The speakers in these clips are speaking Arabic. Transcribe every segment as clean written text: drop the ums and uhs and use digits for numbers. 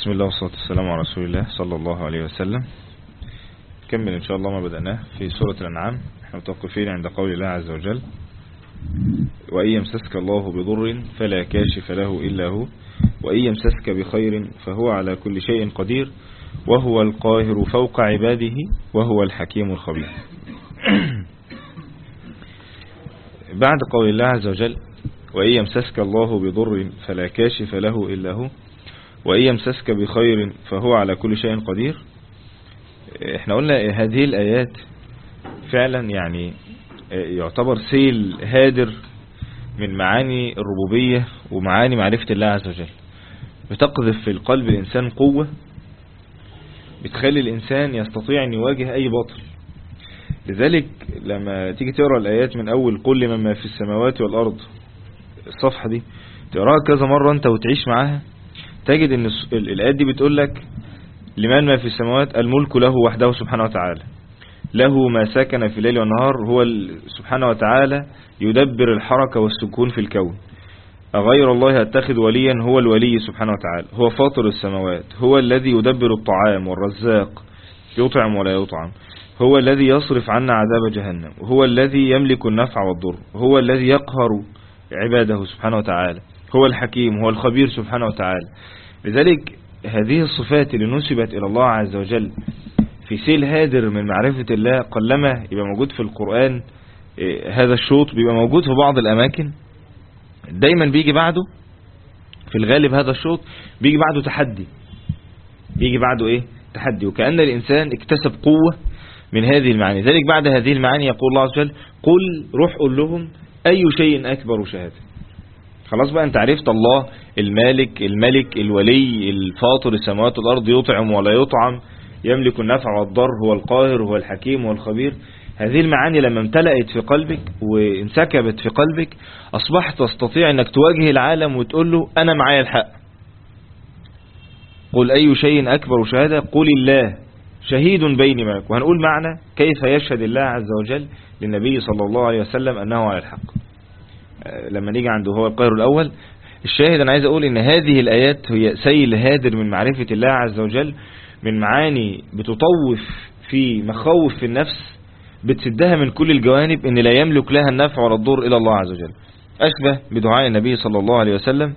بسم الله والصلاة والسلام على رسول الله صلى الله عليه وسلم. نكمل إن شاء الله ما بدأناه في سورة الأنعام. نحن متوقفين عند قول الله عز وجل: وإن يمسسك الله بضر فلا كاشف له إلا هو وإن يمسسك بخير فهو على كل شيء قدير وهو القاهر فوق عباده وهو الحكيم الخبير. بعد قول الله عز وجل: وإن يمسسك الله بضر فلا كاشف له إلا هو وإن يمسسك بخير فهو على كل شيء قدير. احنا قلنا هذه الآيات فعلا يعني يعتبر سيل هادر من معاني الربوبية ومعاني معرفة الله عز وجل، بتقذف في القلب الإنسان قوة بتخلي الإنسان يستطيع أن يواجه أي باطل. لذلك لما تيجي تقرأ الآيات من أول قل لمن ما في السماوات والأرض، الصفحة دي تقرأها كذا مرة أنت وتعيش معاها، تجد أن الآيات دي بتقول لك: لمن ما في السماوات الملك له وحده سبحانه وتعالى، له ما سكن في الليل والنهار، هو سبحانه وتعالى يدبر الحركة والسكون في الكون. أغير الله أتخذ وليا، هو الولي سبحانه وتعالى، هو فاطر السماوات، هو الذي يدبر الطعام والرزاق يطعم ولا يطعم، هو الذي يصرف عنا عذاب جهنم، هو الذي يملك النفع والضر، هو الذي يقهر عباده سبحانه وتعالى، هو الحكيم، هو الخبير سبحانه وتعالى. لذلك هذه الصفات اللي نسبت إلى الله عز وجل في سيل هادر من معرفة الله قلما يبقى موجود في القرآن. هذا الشوط بيبقى موجود في بعض الأماكن، دايما بيجي بعده في الغالب هذا الشوط بيجي بعده تحدي، بيجي بعده ايه؟ تحدي، وكأن الإنسان اكتسب قوة من هذه المعاني. ذلك بعد هذه المعاني يقول الله عز وجل: قل روح قل لهم أي شيء أكبر شهادة. خلاص بقى انت عرفت الله المالك الملك الولي الفاطر السماوات والأرض، يطعم ولا يطعم، يملك النفع والضر، هو القاهر، هو الحكيم، هو الخبير. هذه المعاني لما امتلأت في قلبك وانسكبت في قلبك أصبحت تستطيع أنك تواجه العالم وتقول له: أنا معايا الحق. قل أي شيء أكبر شهادة، قل الله شهيد بيني وبينكم. وهنقول معنى كيف يشهد الله عز وجل للنبي صلى الله عليه وسلم أنه على الحق لما نيجي عنده هو القاهر الأول. الشاهد أنا عايز أقول إن هذه الآيات هي سيل هادر من معرفة الله عز وجل، من معاني بتطوف في مخاوف في النفس، بتسدها من كل الجوانب، إن لا يملك لها النفع ولا الضر إلى الله عز وجل. أشبه بدعاء النبي صلى الله عليه وسلم: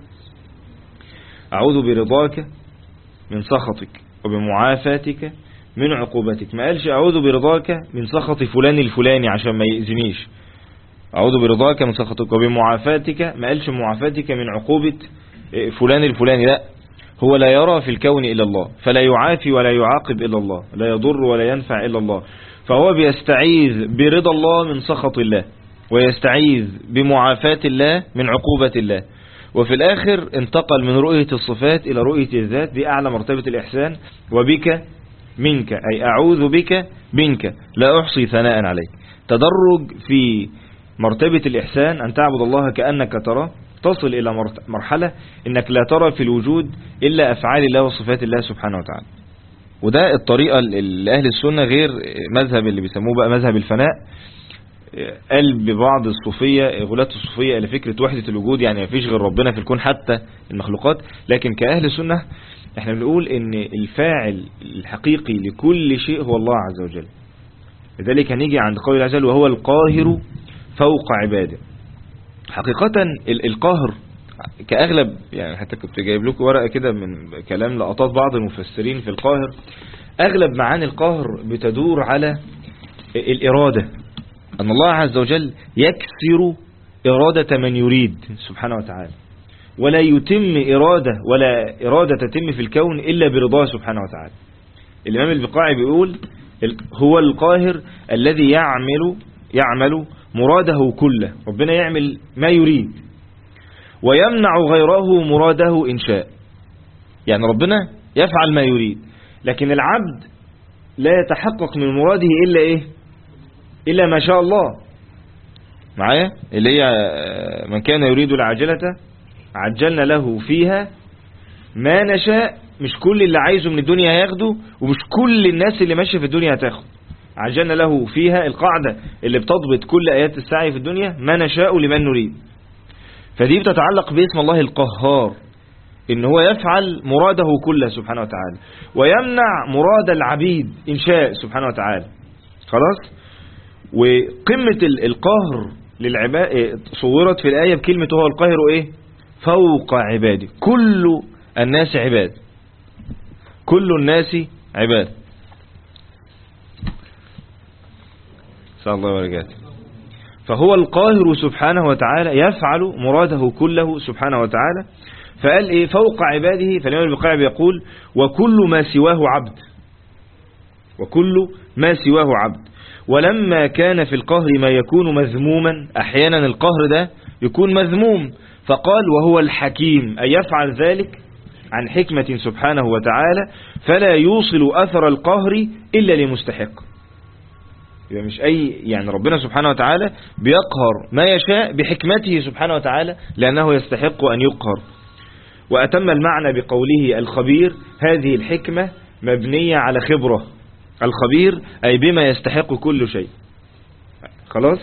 أعوذ برضاك من سخطك وبمعافاتك من عقوبتك. ما قالش أعوذ برضاك من سخط فلان الفلاني عشان ما يأذنيش، أعوذ برضاك من سخطك وبمعافاتك، ما قالش معافاتك من عقوبة فلان الفلاني، لا، هو لا يرى في الكون إلا الله، فلا يعافي ولا يعاقب إلا الله، لا يضر ولا ينفع إلا الله، فهو بيستعيذ برضا الله من سخط الله، ويستعيذ بمعافاة الله من عقوبة الله. وفي الآخر انتقل من رؤية الصفات إلى رؤية الذات، دي أعلى مرتبة الإحسان. وبك منك، أي أعوذ بك منك لا أحصي ثناء عليك. تدرج في مرتبة الإحسان، أن تعبد الله كأنك تراه، تصل إلى مرحلة إنك لا ترى في الوجود إلا أفعال الله وصفات الله سبحانه وتعالى. وده الطريقة لأهل السنة، غير مذهب اللي بيسموه بقى مذهب الفناء. قلب بعض الصوفية، غلاة الصوفية، إلى فكرة وحدة الوجود، يعني ما فيش غير ربنا في الكون حتى المخلوقات. لكن كأهل السنة احنا بنقول إن الفاعل الحقيقي لكل شيء هو الله عز وجل. لذلك هنيجي عند قول الله عز وجل: وهو القاهر فوق عباده. حقيقة القاهر كأغلب، يعني حتى كنت جايب لكم ورقة كده من كلام لقطات بعض المفسرين في القاهر، أغلب معاني القاهر بتدور على الإرادة، أن الله عز وجل يكسر إرادة من يريد سبحانه وتعالى، ولا يتم إرادة ولا إرادة تتم في الكون إلا برضاه سبحانه وتعالى. الإمام البقاعي بيقول: هو القاهر الذي يعمل مراده كله، ربنا يعمل ما يريد ويمنع غيره مراده إن شاء. يعني ربنا يفعل ما يريد، لكن العبد لا يتحقق من مراده إلا إيه؟ إلا ما شاء الله. معايا؟ اللي هي من كان يريد العاجلة عجلنا له فيها ما نشاء. مش كل اللي عايزه من الدنيا هياخده، ومش كل الناس اللي ماشية في الدنيا هتاخد. عجلنا له فيها القاعدة اللي بتضبط كل آيات السعي في الدنيا: ما نشاء لمن نريد. فدي بتتعلق باسم الله القهار، إن هو يفعل مراده كله سبحانه وتعالى، ويمنع مراد العبيد إن شاء سبحانه وتعالى. خلاص. وقمة القهر للعباد صورت في الآية بكلمة هو القاهر إيه؟ فوق عباده. كل الناس عباد، كل الناس عباد. صلى الله وبركاته. فهو القاهر سبحانه وتعالى يفعل مراده كله سبحانه وتعالى. فقال إيه؟ فوق عباده. فالإمام البقاعي بيقول وكل ما سواه عبد، وكل ما سواه عبد. ولما كان في القهر ما يكون مذموما، أحيانا القهر ده يكون مذموم، فقال وهو الحكيم، أي يفعل ذلك عن حكمة سبحانه وتعالى، فلا يوصل أثر القهر إلا لمستحق. يبقى مش يعني ربنا سبحانه وتعالى بيقهر ما يشاء بحكمته سبحانه وتعالى لأنه يستحق أن يقهر. وأتم المعنى بقوله الخبير، هذه الحكمة مبنية على خبرة. الخبير أي بما يستحق كل شيء. خلاص.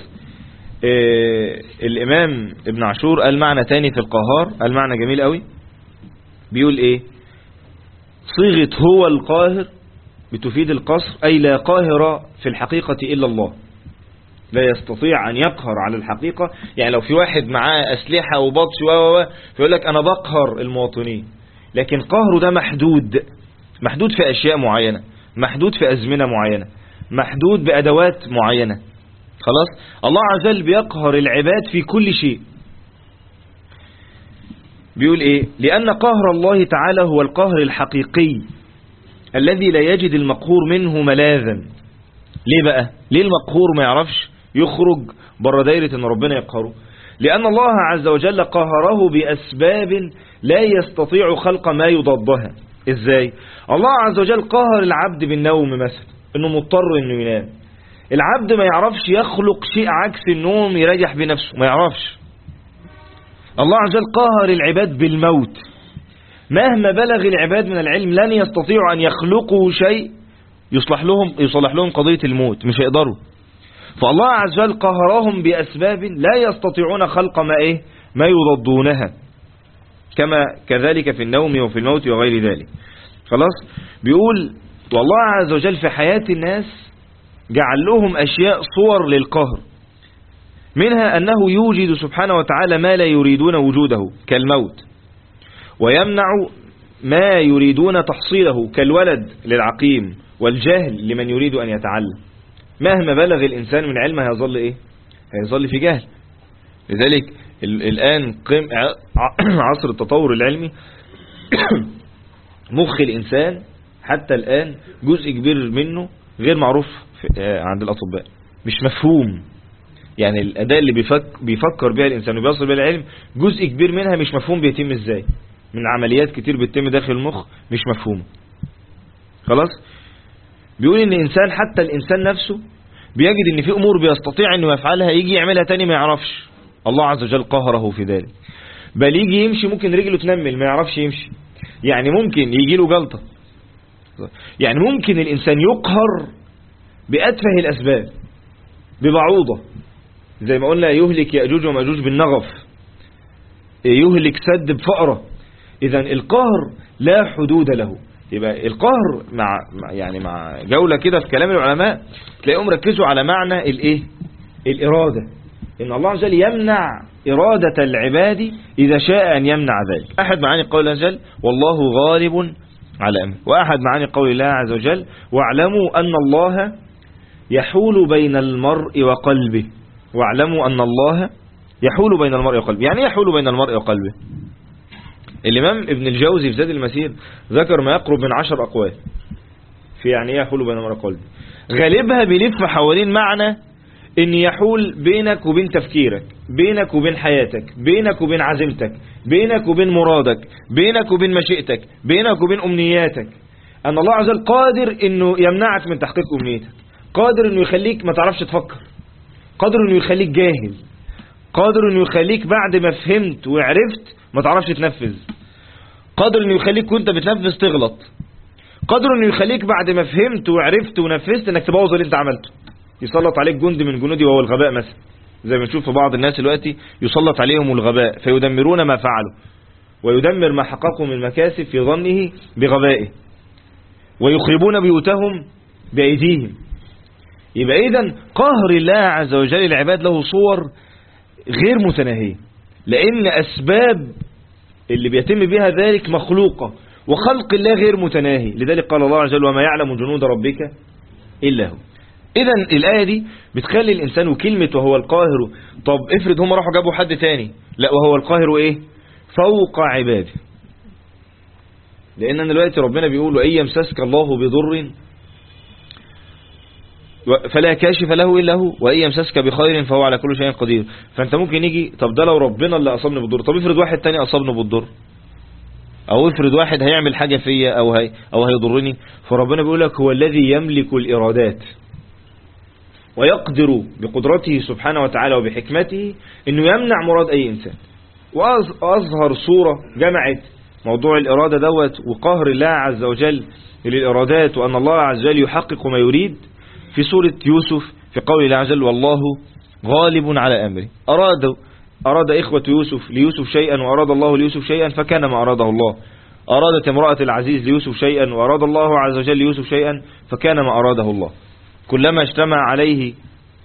الإمام ابن عاشور قال معنى تاني في القهار، قال معنى جميل قوي، بيقول إيه؟ صيغة هو القاهر بتفيد القصر، أي لا قاهر في الحقيقة إلا الله، لا يستطيع أن يقهر على الحقيقة. يعني لو في واحد معاه أسلحة وبطش فيقول لك أنا بقهر المواطنين، لكن قهره ده محدود في أشياء معينة، محدود في أزمنة معينة، محدود بأدوات معينة. خلاص. الله عز وجل بيقهر العباد في كل شيء. بيقول إيه؟ لأن قهر الله تعالى هو القهر الحقيقي الذي لا يجد المقهور منه ملاذا. ليه بقى؟ ليه المقهور ما يعرفش يخرج بره دايرة ان ربنا يقهره؟ لأن الله عز وجل قهره بأسباب لا يستطيع خلق ما يضادها. ازاي؟ الله عز وجل قهر العبد بالنوم مثلا، انه مضطر انه ينام. العبد ما يعرفش يخلق شيء عكس النوم يريح بنفسه، ما يعرفش. الله عز وجل قهر العباد بالموت. مهما بلغ العباد من العلم لن يستطيعوا أن يخلقوا شيء يصلح لهم قضية الموت، مش هيقدروا. فالله عز وجل قهرهم بأسباب لا يستطيعون خلق ما يضادونها، كذلك في النوم وفي الموت وغير ذلك. خلاص. بيقول والله عز وجل في حياة الناس جعل لهم أشياء صور للقهر، منها أنه يوجد سبحانه وتعالى ما لا يريدون وجوده كالموت، ويمنع ما يريدون تحصيله كالولد للعقيم والجهل لمن يريد أن يتعلم. مهما بلغ الإنسان من علمه هيظل إيه؟ هيظل في جهل. لذلك الآن عصر التطور العلمي مخ الإنسان حتى الآن جزء كبير منه غير معروف عند الأطباء، مش مفهوم. يعني الأداة اللي بيفكر بها الإنسان وبيصل بها العلم جزء كبير منها مش مفهوم بيتم إزاي، من عمليات كتير بتتم داخل المخ مش مفهومة. خلاص. بيقول ان الانسان حتى الانسان نفسه بيجد ان في امور بيستطيع انه يفعلها يجي يعملها تاني ما يعرفش. الله عز وجل قهره في ذلك. بل يجي يمشي ممكن رجله تنمل ما يعرفش يمشي، يعني ممكن يجي له جلطة، يعني ممكن الانسان يقهر بأتفه الاسباب، ببعوضة زي ما قلنا يهلك يأجوج ومأجوج بالنغف، يهلك سد بفأرة. إذا القهر لا حدود له. يبقى القهر مع جولة كده في كلام العلماء تلاقيهم ركزوا على معنى الإرادة، إن الله عز وجل يمنع إرادة العباد إذا شاء أن يمنع ذلك. أحد معاني قول الله عز وجل والله غالب على أمره، وأحد معاني قول الله عز وجل واعلموا أن الله يحول بين المرء وقلبه. واعلموا أن الله يحول بين المرء وقلبه. يعني يحول بين المرء وقلبه. الإمام ابن الجوزي في زاد المسير ذكر ما يقرب من 10 أقوال في يعني ايه يحول بين المرء وقلبه. غالبها بيلف حوالين معنى ان يحول بينك وبين تفكيرك، بينك وبين حياتك، بينك وبين عزيمتك، بينك وبين مرادك، بينك وبين مشيئتك، بينك وبين أمنياتك. أن الله عز وجل قادر انه يمنعك من تحقيق أمنيتك، قادر انه يخليك ما تعرفش تفكر، قادر انه يخليك جاهل، قادر انه يخليك بعد ما فهمت وعرفت ما تعرفش تنفذ، قادر انه يخليك وانت بتنفذ تغلط، قادر انه يخليك بعد ما فهمت وعرفت ونفذت انك تبوظ اللي انت عملته، يسلط عليك جند من جنودي وهو الغباء مثلا، زي ما نشوف في بعض الناس دلوقتي يسلط عليهم الغباء فيدمرون ما فعلوا. ويدمر ما حققه من مكاسب في ظنه بغبائه، ويخربون بيوتهم بأيديهم. يبقى إذن قهر الله عز وجل العباد له صور غير متناهية، لأن أسباب اللي بيتم بها ذلك مخلوقة، وخلق الله غير متناهي. لذلك قال الله عز وجل: وما يعلم جنود ربك إلا هو. إذن الآية دي بتخلي الإنسان وكلمة وهو القاهر. طب افرض هم راحوا جابوا حد تاني، لا، وهو القاهر إيه؟ فوق عباده. لأن دلوقتي ربنا بيقول: وإن يمسسك الله بضر فلا كاشف له إلا هو، وإن يمسسك بخير فهو على كل شيء قدير. فأنت ممكن يجي: طب ده لو ربنا اللي أصابني بالضر. طب افرض واحد تاني أصابني بالضر، أو افرض واحد هيعمل حاجة فيا أو هيضرني. فربنا بيقول لك: هو الذي يملك الإرادات ويقدر بقدرته سبحانه وتعالى وبحكمته أنه يمنع مراد أي إنسان. وأظهر صورة جمعت موضوع الإرادة دوت وقهر الله عز وجل للإرادات، وأن الله عز وجل يحقق ما يريد، في سورة يوسف في قول الله عز وجل: والله غالب على أمره. أراد إخوة يوسف ليوسف شيئا وأراد الله ليوسف شيئا فكان ما أراده الله. أرادت امرأة العزيز ليوسف شيئا وأراد الله عز وجل ليوسف شيئا فكان ما أراده الله. كلما اجتمع عليه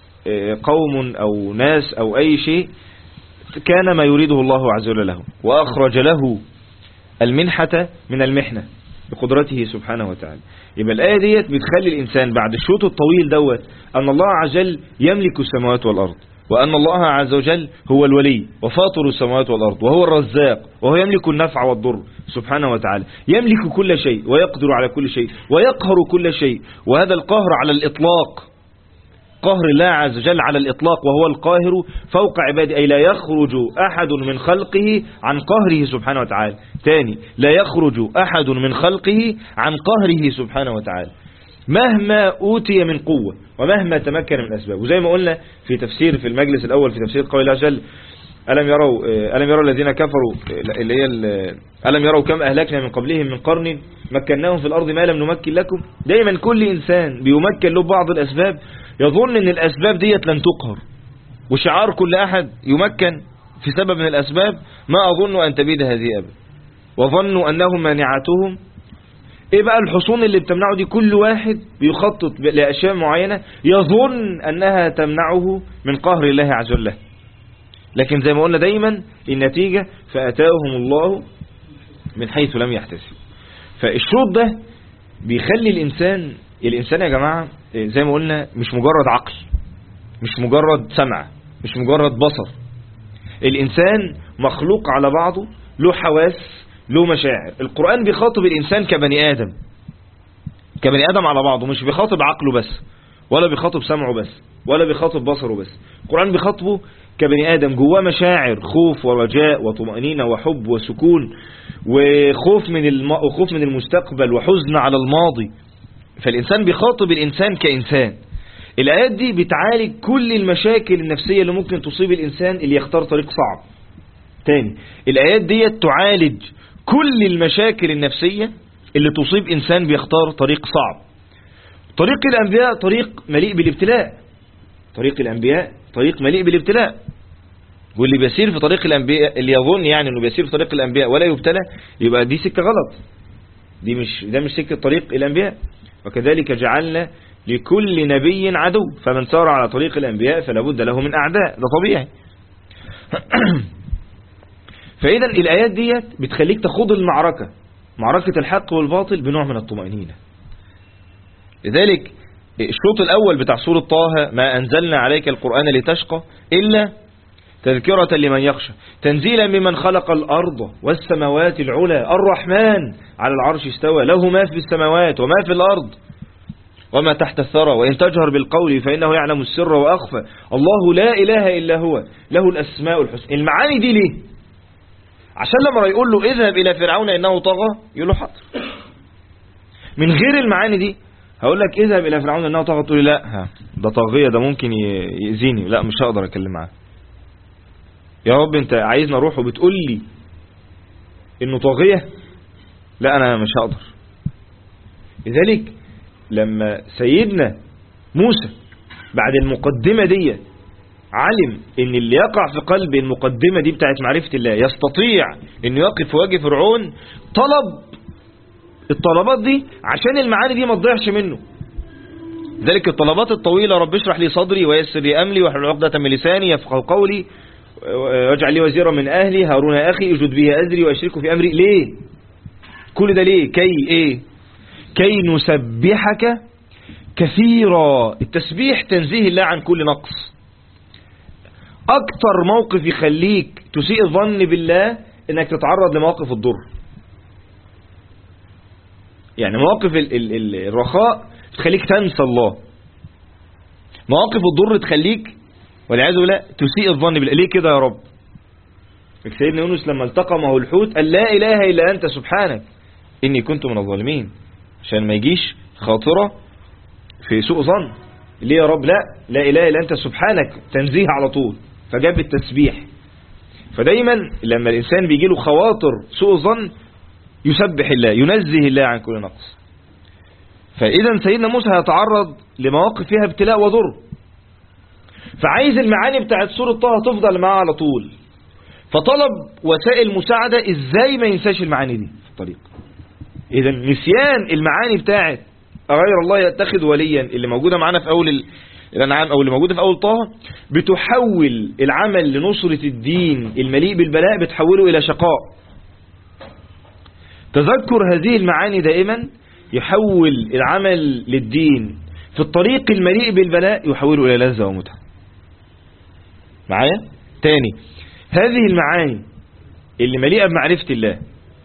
قوم أو ناس أو أي شيء كان ما يريده الله عز وجل له، وأخرج له المنحة من المحنة بقدرته سبحانه وتعالى. يبقى الآية ديت بتخلي الإنسان بعد الشوط الطويل دوت أن الله عز وجل يملك السماوات والأرض، وأن الله عز وجل هو الولي وفاطر السماوات والأرض، وهو الرزاق، وهو يملك النفع والضر سبحانه وتعالى، يملك كل شيء ويقدر على كل شيء ويقهر كل شيء. وهذا القهر على الإطلاق، قهر الله عز وجل على الإطلاق، وهو القاهر فوق عباده، أي لا يخرج أحد من خلقه عن قهره سبحانه وتعالى. تاني: لا يخرج أحد من خلقه عن قهره سبحانه وتعالى مهما أوتي من قوة ومهما تمكن من أسباب. وزي ما قلنا في تفسير في المجلس الأول في تفسير قول الله عز وجل: ألم يروا الذين كفروا، اللي هي ألم يروا كم أهلكنا من قبلهم من قرن مكناهم في الأرض ما لم نمكن لكم. دايما كل إنسان بيمكن له بعض الأسباب يظن أن الأسباب ديت لن تقهر، وشعار كل أحد يمكن في سبب من الأسباب: ما أظن أن تبيد هذه أبدا، وظنوا أنهم مانعتهم. إيه بقى الحصون اللي بتمنعه دي؟ كل واحد بيخطط لأشياء معينة يظن أنها تمنعه من قهر الله عز وجل، لكن زي ما قلنا دايما النتيجة فأتاهم الله من حيث لم يحتسب. فالشوط ده بيخلي الإنسان يا جماعة زي ما قلنا مش مجرد عقل، مش مجرد سمع، مش مجرد بصر. الإنسان مخلوق على بعضه، له حواس، له مشاعر. القرآن بيخاطب الإنسان كبني آدم على بعضه، مش بيخاطب عقله بس، ولا بيخاطب سمعه بس، ولا بيخاطب بصره بس. القرآن بيخاطبه كبني آدم، جواه مشاعر، خوف ورجاء وطمأنينة وحب وسكون، وخوف من المستقبل، وحزن على الماضي. فالإنسان بيخاطب الإنسان كإنسان. الآيات دي بتعالج كل المشاكل النفسية اللي ممكن تصيب الإنسان اللي يختار طريق صعب. تاني، الآيات دي تعالج كل المشاكل النفسية اللي تصيب إنسان بيختار طريق صعب. طريق الأنبياء طريق مليء بالابتلاء، طريق الأنبياء طريق مليء بالابتلاء. واللي بيسير في طريق الأنبياء، اللي يظن يعني أنه بيسير في طريق الأنبياء ولا يبتلى، يبقى دي سكة غلط، ده مش سكة طريق الأنبياء. وكذلك جعلنا لكل نبي عدو، فمن سار على طريق الأنبياء فلا بد له من أعداء، ده طبيعي. فإذا الآيات ديت بتخليك تخوض معركة الحق والباطل بنوع من الطمأنينة. لذلك الشوط الأول بتاع سورة طه: ما أنزلنا عليك القرآن لتشقى إلا تذكرة لمن يخشى تنزيلا ممن خلق الأرض والسماوات العلى الرحمن على العرش استوى له ما في السماوات وما في الأرض وما تحت الثرى وإن تجهر بالقول فإنه يعلم السر وأخفى الله لا إله إلا هو له الأسماء الحسنى. المعاني دي ليه؟ عشان لما يقول له اذهب إلى فرعون إنه طغى يقول له حاضر. من غير المعاني دي هقول لك اذهب إلى فرعون إنه طغى، تقول لي لا ده طاغية، ده ممكن يأذيني، لا مش هقدر أتكلم معاه. يا رب انت عايزني اروح وبتقول لي انه طاغية، لا انا مش هقدر. لذلك لما سيدنا موسى بعد المقدمة دي علم ان اللي يقع في قلب المقدمة دي بتاعت معرفة الله يستطيع انه يقف في وجه فرعون، طلب الطلبات دي عشان المعاني دي ما تضيعش منه. ذلك الطلبات الطويلة: رب اشرح لي صدري ويسر لي أمري واحلل عقدة من لساني يفقهوا قولي واجعل لي وزيرا من أهلي هارون أخي أشدد به أزري وأشركه في أمري. ليه كل ده؟ ليه؟ كي نسبحك كثيرا. التسبيح تنزيه الله عن كل نقص. أكتر موقف يخليك تسيء الظن بالله إنك تتعرض لمواقف الضر. يعني مواقف الرخاء تخليك تنسى الله، مواقف الضر تخليك والعياذ بالله تسيء الظن بالله. ليه كده يا رب؟ سيدنا يونس لما التقمه الحوت قال لا إله إلا أنت سبحانك إني كنت من الظالمين، عشان ما يجيش خاطرة في سوء ظن. ليه يا رب؟ لا إله إلا أنت سبحانك، تنزيه على طول، فجاب التسبيح. فدايما لما الإنسان بيجي له خواطر سوء ظن يسبح الله، ينزه الله عن كل نقص. فإذا سيدنا موسى هيتعرض لمواقف فيها ابتلاء وضر، فعايز المعاني بتاعت سورة طه تفضل معاه على طول، فطلب وسائل مساعدة ازاي ما ينساش المعاني دي في الطريق. إذا نسيان المعاني بتاعت غير الله يتخذ وليا اللي موجودة معانا في أول الأنعام أو اللي موجودة في أول طه بتحول العمل لنصرة الدين المليء بالبلاء، بتحوله إلى شقاء. تذكر هذه المعاني دائما يحول العمل للدين في الطريق المليء بالبلاء يحوله إلى لذة ومتعة. معايا؟ تاني، هذه المعاني اللي مليئة بمعرفة الله،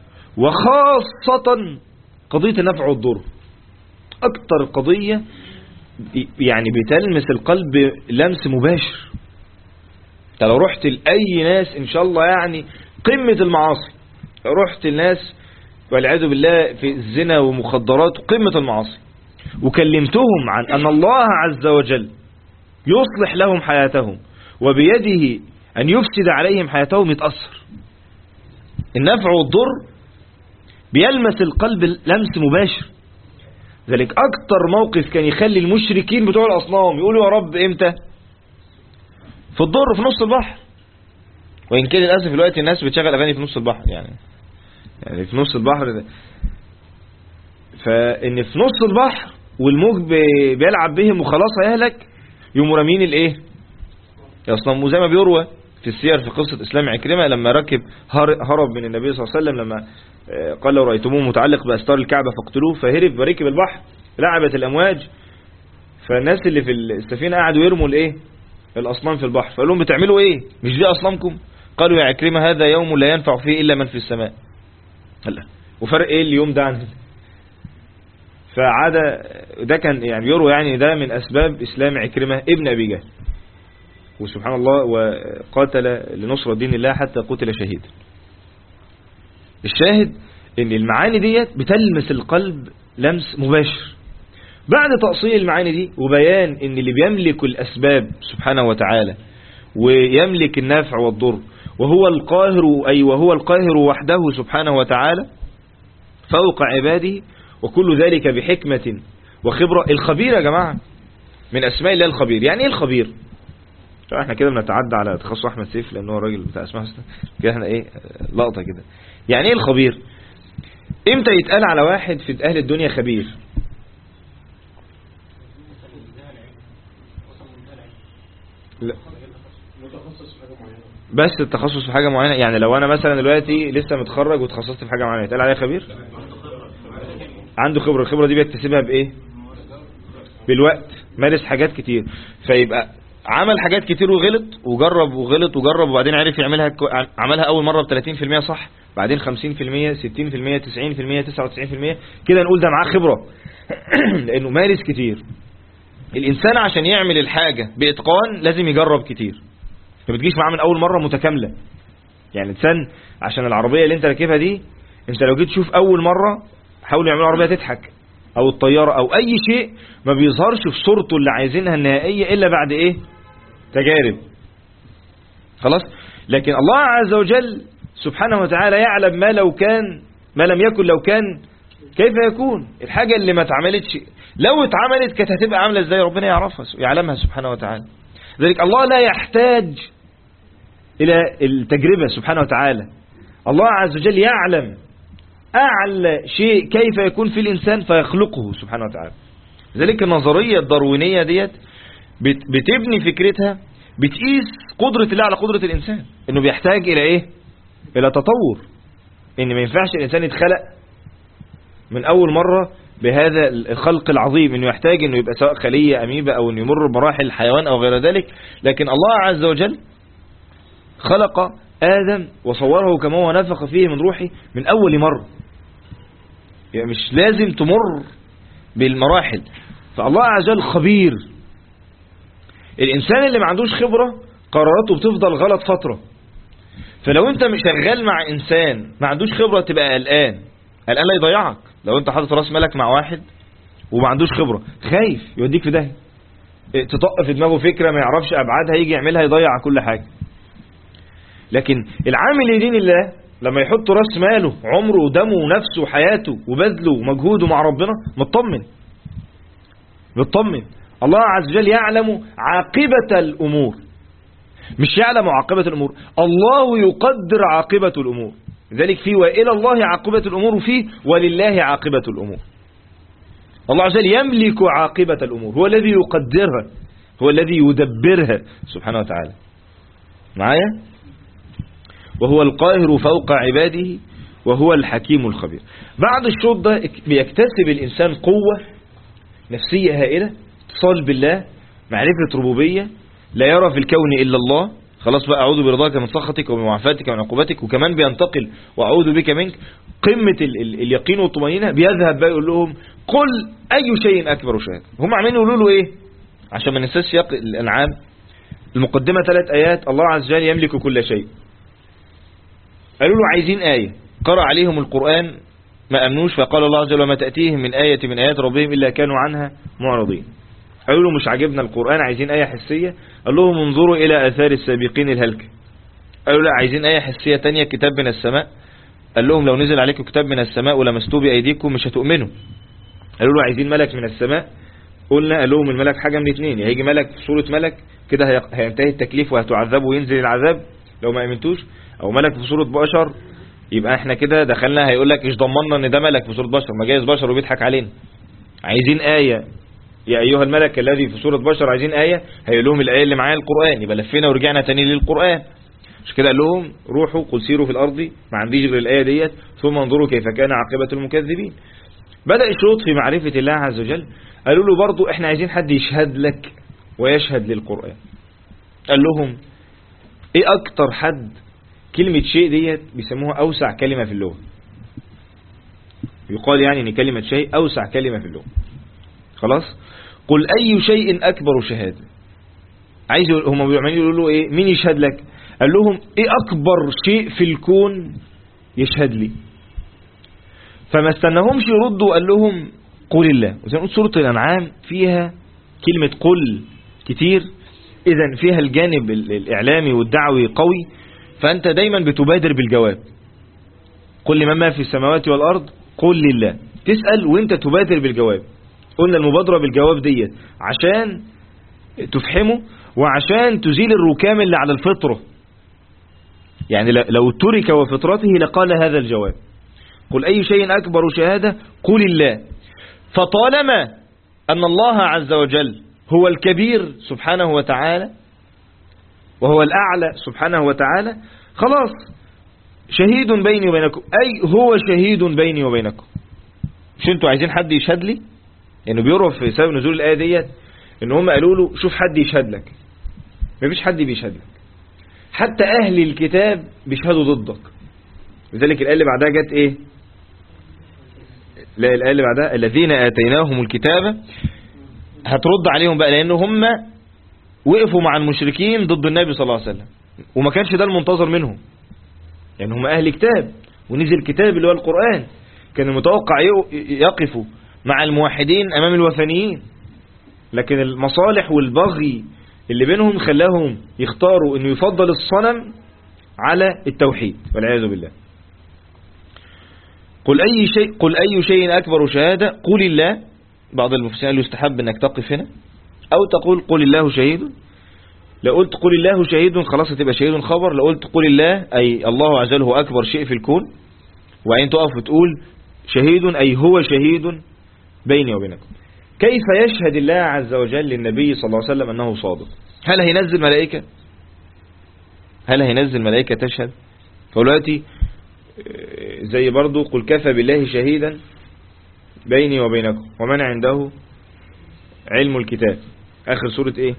وخاصة قضية النفع والضر، أكتر قضية يعني بتلمس القلب لمس مباشر. انت لو رحت لأي ناس إن شاء الله يعني قمة المعاصي، لو رحت الناس والعياذ بالله في الزنا ومخدرات قمة المعاصي وكلمتهم عن أن الله عز وجل يصلح لهم حياتهم وبيده أن يفسد عليهم حياتهم، يتأثر. النفع والضر بيلمس القلب لمس مباشر. ذلك أكتر موقف كان يخلي المشركين بتوع الأصنام يقولوا يا رب إمتى؟ في الضر، في نص البحر. وإن كان للأسف الوقت الناس بتشغل أغاني في نص البحر، يعني في نص البحر ده. فإن في نص البحر والموج بيلعب بهم وخلاص هيهلك، يقوموا رامين الإيه؟ أصنام. وزي ما بيروى في السير في قصة إسلام عكرمة لما ركب هرب من النبي صلى الله عليه وسلم، لما قال لو رأيتموه متعلق بأستار الكعبة فاقتلوه، فهرب وركب البحر، لعبت الأمواج، فالناس اللي في السفينة قعدوا يرموا الإيه؟ الأصنام في البحر، فقال لهم بتعملوا إيه؟ مش دي أصنامكم؟ قالوا يا عكرمة هذا يوم لا ينفع فيه إلا من في السماء. هلا وفرق إيه اليوم ده عنه؟ فعاد ده كان يعني يروى يعني ده من أسباب إسلام عكرمة ابن أبي جهل، وسبحان الله وقاتل لنصرة دين الله حتى قتل شهيد. الشاهد ان المعاني ديت بتلمس القلب لمس مباشر. بعد تأصيل المعاني دي وبيان ان اللي بيملك الأسباب سبحانه وتعالى ويملك النافع والضر وهو القاهر، أي وهو القاهر وحده سبحانه وتعالى فوق عباده، وكل ذلك بحكمة وخبرة. الخبير يا جماعة من أسماء الله الخبير. يعني ايه الخبير؟ احنا كده بنتعدى على تخصص احمد سيف لانه راجل بتاع اسماء حسنى كده، احنا ايه لقطه كده. يعني ايه الخبير؟ امتى يتقال على واحد في اهل الدنيا خبير؟ لا بس التخصص في حاجه معينه. يعني لو انا مثلا دلوقتي لسه متخرج وتخصصت في حاجه معينه يتقال عليا خبير؟ عنده خبره. الخبره دي بيكتسبها بايه؟ بالوقت، مارس حاجات كتير، فيبقى عمل حاجات كتير وغلط وجرب وغلط وجرب، وبعدين عرف يعملها. عملها اول مرة ب30% صح، بعدين 50%، 60%، 90%، 99%، كده نقول ده معاه خبرة لانه مارس كتير. الانسان عشان يعمل الحاجة باتقان لازم يجرب كتير، ما بتجيش معاه من اول مرة متكاملة. يعني الانسان عشان العربية اللي انت راكبها دي، انت لو جيت تشوف اول مرة حاولوا يعملوا عربية تضحك او الطيارة او اي شيء، ما بيظهرش في صورته اللي عايزينها النهائية الا بعد ايه؟ تجارب. خلاص. لكن الله عز وجل سبحانه وتعالى يعلم ما لم يكن لو كان كيف يكون. الحاجة اللي ما اتعملتش لو اتعملت كانت هتبقى عاملة ازاي ربنا يعرفها يعلمها سبحانه وتعالى. ذلك الله لا يحتاج إلى التجربة سبحانه وتعالى. الله عز وجل يعلم أعلى شيء كيف يكون في الإنسان فيخلقه سبحانه وتعالى. ذلك النظرية الداروينية ديت بتبني فكرتها، بتقيس قدرة الله على قدرة الإنسان، إنه بيحتاج إلى إيه؟ إلى تطور، إن ما ينفعش الإنسان يتخلق من أول مرة بهذا الخلق العظيم، إنه يحتاج إنه يبقى سواء خلية أميبا أو إنه يمر بمراحل الحيوان أو غير ذلك. لكن الله عز وجل خلق آدم وصوره كما هو نفخ فيه من روحه من أول مرة، يعني مش لازم تمر بالمراحل. فالله عز وجل خبير. الإنسان اللي ما عندوش خبرة قراراته بتفضل غلط فترة. فلو انت مش شغال مع إنسان ما عندوش خبرة تبقى قلقان لا يضيعك. لو انت حاطط راس مالك مع واحد وما عندوش خبرة خايف يوديك في داهية، تطق في دماغه فكرة ما يعرفش أبعادها يجي يعملها يضيع كل حاجة. لكن العامل لدين الله لما يحط راس ماله عمره ودمه ونفسه وحياته وبذله ومجهوده مع ربنا مطمن. الله عز وجل يعلم عاقبة الأمور، مش يعلم عاقبة الأمور، الله يقدر عاقبة الأمور. لذلك فيه وإلى الله عاقبة الأمور فيه ولله عاقبة الأمور. الله عز وجل يملك عاقبة الأمور، هو الذي يقدرها، هو الذي يدبرها سبحانه وتعالى. معايا؟ وهو القاهر فوق عباده وهو الحكيم الخبير. بعد الشوط ده بيكتسب الإنسان قوة نفسية هائلة، اتصال بالله، معرفة ربوبية، لا يرى في الكون إلا الله. خلاص بقى أعوذ برضاك من سخطك ومعافاتك ومن عقوبتك. وكمان بينتقل وأعوذ بك منك، قمة اليقين والطمأنينة. بيذهب بقى يقول لهم قل أي شيء أكبر شهادة. هم عمالين يقولوا له إيه عشان ما ننساش سياق الأنعام؟ المقدمة 3 آيات الله عز وجل يملك كل شيء. قالوا له عايزين آية، قرأ عليهم القرآن ما أمنوش، فقال الله عز وجل وما تأتيهم من آية من آيات ربهم إلا كانوا عنها معرضين. قالوا له مش عاجبنا القرآن عايزين آية حسية. قال لهم انظروا إلى آثار السابقين الهلك. قالوا لا عايزين آية حسية تانية، كتاب من السماء. قال لهم لو نزل عليكم كتاب من السماء ولمستوه بأيديكم مش هتؤمنوا. قالوا له عايزين ملك من السماء. قلنا قال لهم الملك حاجة من 2، يا هيجي ملك في صورة ملك كده هينتهي التكليف وهتعذبوا وينزل العذاب لو ما امنتوش، او ملك في صورة بشر يبقى احنا كده دخلنا هيقول لك ايش ضمننا ان ده ملك في صورة بشر، ما جايز بشر وبيضحك علينا. عايزين آية يا ايها الملك الذي في صورة بشر، عايزين آية. هيقول لهم الآية اللي معايا القرآن. يبقى لفينا ورجعنا تاني للقرآن. مش كده قال لهم روحوا قل سيروا في الأرض، ما عنديش غير الآية ديت، ثم انظروا كيف كان عاقبة المكذبين. بدأ الشروط في معرفة الله عز وجل. قالوا له برضو احنا عايزين حد يشهد لك ويشهد للقرآن. قال لهم ايه اكتر حد كلمة شيء ديت بيسموها اوسع كلمة في اللغة. يقال يعني ان كلمة شيء اوسع كلمة في اللغة. خلاص قل اي شيء اكبر شهادة. عايز هم بيعملوا يقولوا ايه مين يشهد لك؟ قال لهم ايه اكبر شيء في الكون يشهد لي؟ فما استناهمش يردوا، قال لهم قل الله. وزي ما قلت سورة الأنعام فيها كلمة قل كتير، إذن فيها الجانب الإعلامي والدعوي قوي، فأنت دايما بتبادر بالجواب. قل لمن ما في السماوات والأرض قل لله. تسأل وانت تبادر بالجواب. قلنا المبادرة بالجواب ديت عشان تفهمه وعشان تزيل الركام اللي على الفطرة. يعني لو ترك وفطرته لقال هذا الجواب. قل أي شيء أكبر شهادة قل الله. فطالما أن الله عز وجل هو الكبير سبحانه وتعالى وهو الأعلى سبحانه وتعالى، خلاص شهيد بيني وبينكم، أي هو شهيد بيني وبينكم. مش انتوا عايزين حد يشهد لي؟ لأنه بيعرف في سبب نزول الآية ديت إن هم قالوا له شوف حد يشهد لك. مفيش حد بيشهد لك، حتى أهل الكتاب بيشهدوا ضدك. لذلك الآية اللي بعدها جت إيه؟ لا الآية اللي بعدها الذين آتيناهم الكتاب، هترد عليهم بقى لأن هم وقفوا مع المشركين ضد النبي صلى الله عليه وسلم، وما كانش ده المنتظر منهم. يعني هم أهل كتاب ونزل كتاب اللي هو القرآن، كان المتوقع يقفوا مع الموحدين أمام الوثنيين، لكن المصالح والبغي اللي بينهم خلاهم يختاروا أنه يفضل الصنم على التوحيد والعياذ بالله. قل أي شيء أكبر شهادة قل الله. بعض المفسرين يستحب أنك تقف هنا أو تقول قل الله شهيد. لو قلت قل الله شهيد خلاص هتبقى شهيد خبر. لو قلت قل الله أي الله عز وجل هو أكبر شيء في الكون، وبعدين تقف وتقول شهيد أي هو شهيد بيني وبينكم. كيف يشهد الله عز وجل للنبي صلى الله عليه وسلم أنه صادق؟ هل هينزل ملائكة؟ هل هينزل ملائكة تشهد؟ فدلوقتي زي برضو قل كفى بالله شهيدا بيني وبينكم ومن عنده علم الكتاب، آخر سورة إيه؟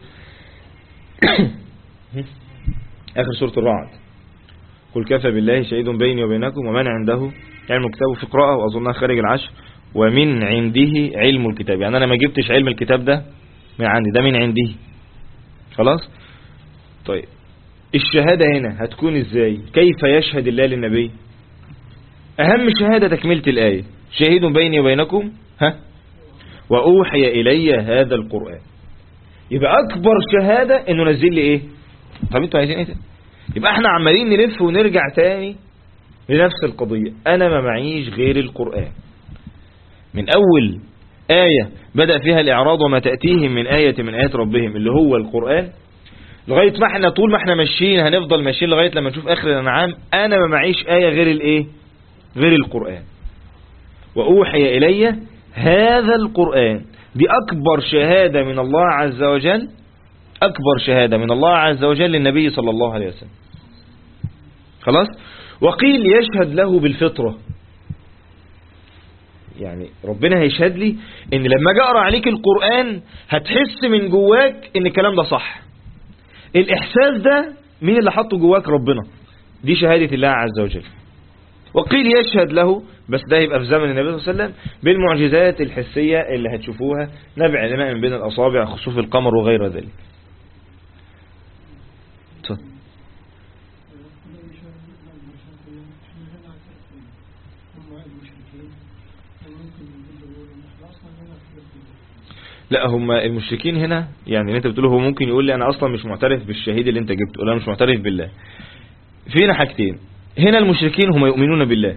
آخر سورة الرعد. قل كفى بالله شهيد بيني وبينكم ومن عنده علم الكتاب، في قراءة وأظنها خارج العشر ومن عنده علم الكتاب، يعني أنا ما جبتش علم الكتاب ده من عندي، ده من عنده. خلاص. طيب الشهادة هنا هتكون ازاي؟ كيف يشهد الله للنبي؟ أهم شهادة تكملة الآية شهيد بيني وبينكم وأوحي إلي هذا القرآن. يبقى أكبر شهادة إنه نزل لي إيه؟ طب انتوا عايزين إيه؟ يبقى احنا عمالين نلف ونرجع تاني لنفس القضية. أنا ما معيش غير القرآن. من أول آية بدأ فيها الإعراض وما تأتيهم من آية من آيات ربهم اللي هو القرآن، لغاية ما احنا طول ما احنا ماشيين هنفضل ماشيين لغاية لما نشوف آخر الأنعام. أنا ما معيش آية غير الإيه؟ غير القرآن. وأوحي إلي هذا القرآن، دي أكبر شهادة من الله عز وجل، أكبر شهادة من الله عز وجل للنبي صلى الله عليه وسلم. خلاص. وقيل يشهد له بالفطرة، يعني ربنا هيشهد لي ان لما اجي اقرا عليك القرآن هتحس من جواك ان الكلام ده صح. الاحساس ده مين اللي حطه جواك؟ ربنا. دي شهادة الله عز وجل. وقيل يشهد له، بس ده يبقى في زمن النبي صلى الله عليه وسلم، بالمعجزات الحسية اللي هتشوفوها، نبع الماء من بين الأصابع، خسوف القمر وغير ذلك. لا، هم المشركين هنا، يعني انت بتقوله هو ممكن يقول لي انا اصلا مش معترف بالشهيد اللي انت جبته، ولا مش معترف بالله. في هنا حاجتين. هنا المشركين هم يؤمنون بالله،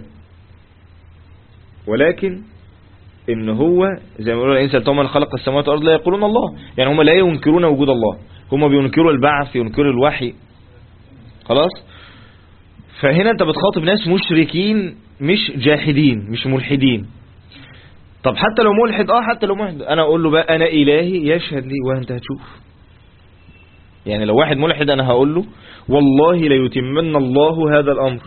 ولكن ان هو زي ما يقولون الانسان توما خلق السماوات والارض لا يقولون الله، يعني هم لا ينكرون وجود الله، هم بينكروا البعث، ينكروا الوحي. خلاص. فهنا انت بتخاطب ناس مشركين مش جاحدين مش ملحدين. طب حتى لو ملحد، حتى لو ملحد، انا اقول له بقى انا الهي يشهد لي وانت هتشوف. يعني لو واحد ملحد انا هقول له والله ليتمن الله هذا الامر.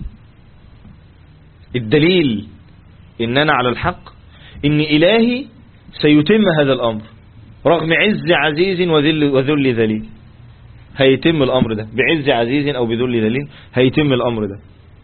الدليل ان انا على الحق، ان الهي سيتم هذا الامر رغم عز عزيز وذل ذليل. هيتم الامر ده بعز عزيز او بذل ذليل، هيتم الامر ده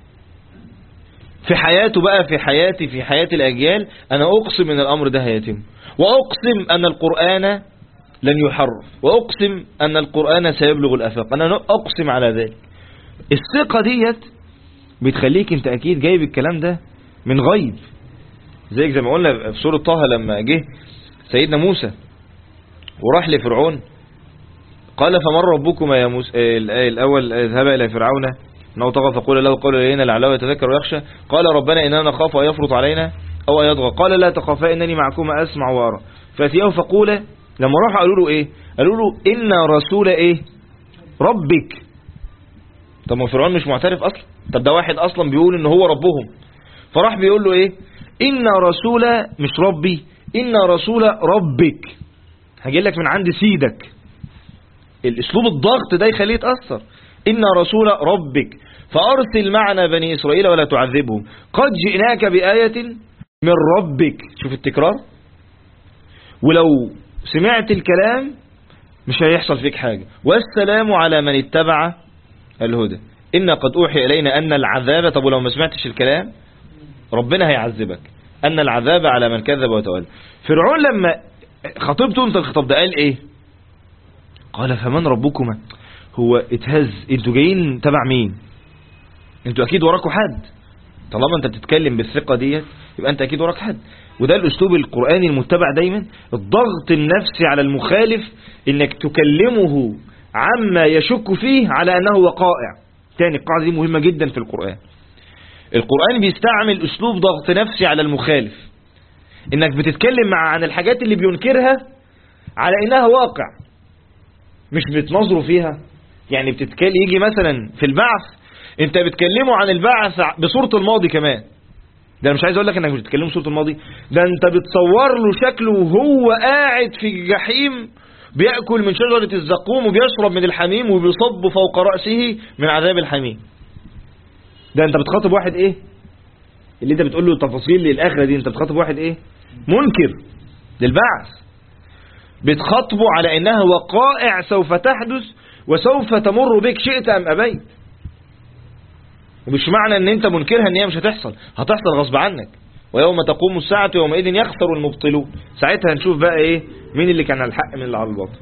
في حياته بقى، في حياتي، في حياة الأجيال. أنا أقسم أن الأمر ده هيتم، وأقسم أن القرآن لن يحرف، وأقسم أن القرآن سيبلغ الآفاق. أنا أقسم على ذلك. الثقة ديت بتخليك أنت أكيد جايب الكلام ده من غيب، زيك زي ما قلنا في سورة طه لما جه سيدنا موسى وراح لفرعون قال فمن ربكما يا موسى. الآية الأول اذهب إلى فرعون انه طغى فقول له قولا لينا لعله يتذكر ويخشى. قال ربنا اننا نخاف ان يفرط علينا او ان يطغى. قال لا تخافا انني معكما اسمع وارى. فاتياه فقولا، لما راحوا قالوا له ايه؟ قالوا له ان رسول ايه؟ ربك. طب ما فرعون مش معترف اصلا، طب ده واحد اصلا بيقول ان هو ربهم، فراح بيقول له ايه؟ ان رسول مش ربي، ان رسول ربك، هجي لك من عند سيدك. الاسلوب الضغط ده يخليه يتاثر. إن رسول ربك فأرسل معنا بني إسرائيل ولا تعذبهم قد جئناك بآية من ربك. شوف التكرار. ولو سمعت الكلام مش هيحصل فيك حاجة. والسلام على من اتبع الهدى. إن قد أوحي إلينا أن العذاب، طب ولو ما سمعتش الكلام ربنا هيعذبك. أن العذاب على من كذب وتولى. فرعون لما خطبته انت الخطاب ده قال إيه؟ قال فمن ربكما. هو اتهز، انتوا جايين تبع مين؟ انتوا اكيد وراكوا حد. طالما انت بتتكلم بالثقة ديت يبقى انت اكيد وراك حد. وده الاسلوب القرآني المتبع دايما، الضغط النفسي على المخالف، انك تكلمه عما يشك فيه على انه وقائع. تاني القاعدة دي مهمة جدا في القرآن. القرآن بيستعمل اسلوب ضغط نفسي على المخالف، انك بتتكلم عن الحاجات اللي بينكرها على انها واقع. مش بتنظروا فيها؟ يعني يجي مثلا في البعث انت بتكلموا عن البعث بصورة الماضي كمان. ده انا مش عايز اقول لك انك مش بتكلموا بصورة الماضي، ده انت بتصور له شكله وهو قاعد في الجحيم بيأكل من شجرة الزقوم وبيشرب من الحميم وبيصب فوق رأسه من عذاب الحميم. ده انت بتخاطب واحد ايه اللي انت بتقول له التفاصيل للآخرة دي؟ انت بتخاطب واحد ايه؟ منكر للبعث، بتخاطبه على انها وقائع سوف تحدث وسوف تمر بك شئت ام ابيت. ومش معنى ان انت منكرها ان هي مش هتحصل غصب عنك. ويوم تقوم الساعة يومئذ يخسر المبطلون. ساعتها هنشوف بقى ايه مين اللي كان على الحق من اللي على الباطل.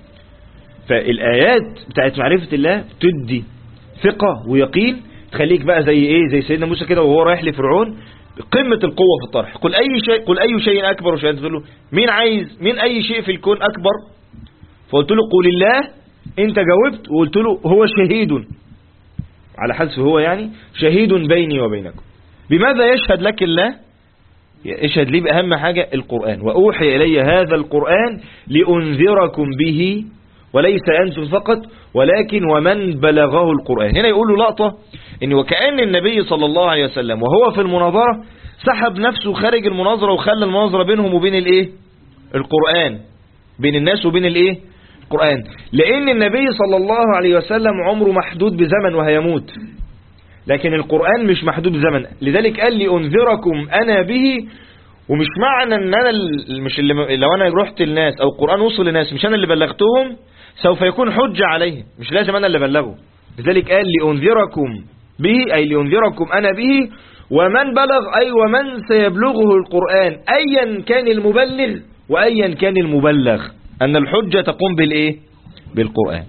فالآيات بتاعت معرفة الله تدي ثقة ويقين، تخليك بقى زي سيدنا موسى كده وهو رايح لفرعون قمة القوة في الطرح. قل أي شيء أكبر وشهادة له. مين أي شيء في الكون أكبر؟ فقلت له قل الله، انت جاوبت وقلت له هو شهيد، على حذف هو يعني شهيد بيني وبينكم. بماذا يشهد لك الله؟ يشهد لي بأهم حاجة القرآن. وأوحي إلي هذا القرآن لأنذركم به وليس أنتم فقط ولكن ومن بلغه القرآن. هنا يقول له لقطة إن وكأن النبي صلى الله عليه وسلم وهو في المناظرة سحب نفسه خارج المناظرة وخلى المناظرة بينهم وبين الايه؟ القرآن، بين الناس وبين الايه؟ القرآن. لأن النبي صلى الله عليه وسلم عمره محدود بزمن وهيموت، لكن القرآن مش محدود بزمن. لذلك قال لي أنذركم أنا به. ومش معنى ان انا مش اللي لو انا رحت للناس او القرآن وصل للناس مش انا اللي بلغتهم سوف يكون حجة عليهم، مش لازم انا اللي بلغه. لذلك قال لأنذركم به أي لأنذركم أنا به ومن بلغ أي ومن سيبلغه القرآن أيا كان المبلغ وأيا كان المبلغ. أن الحجة تقوم بالإيه؟ بالقرآن.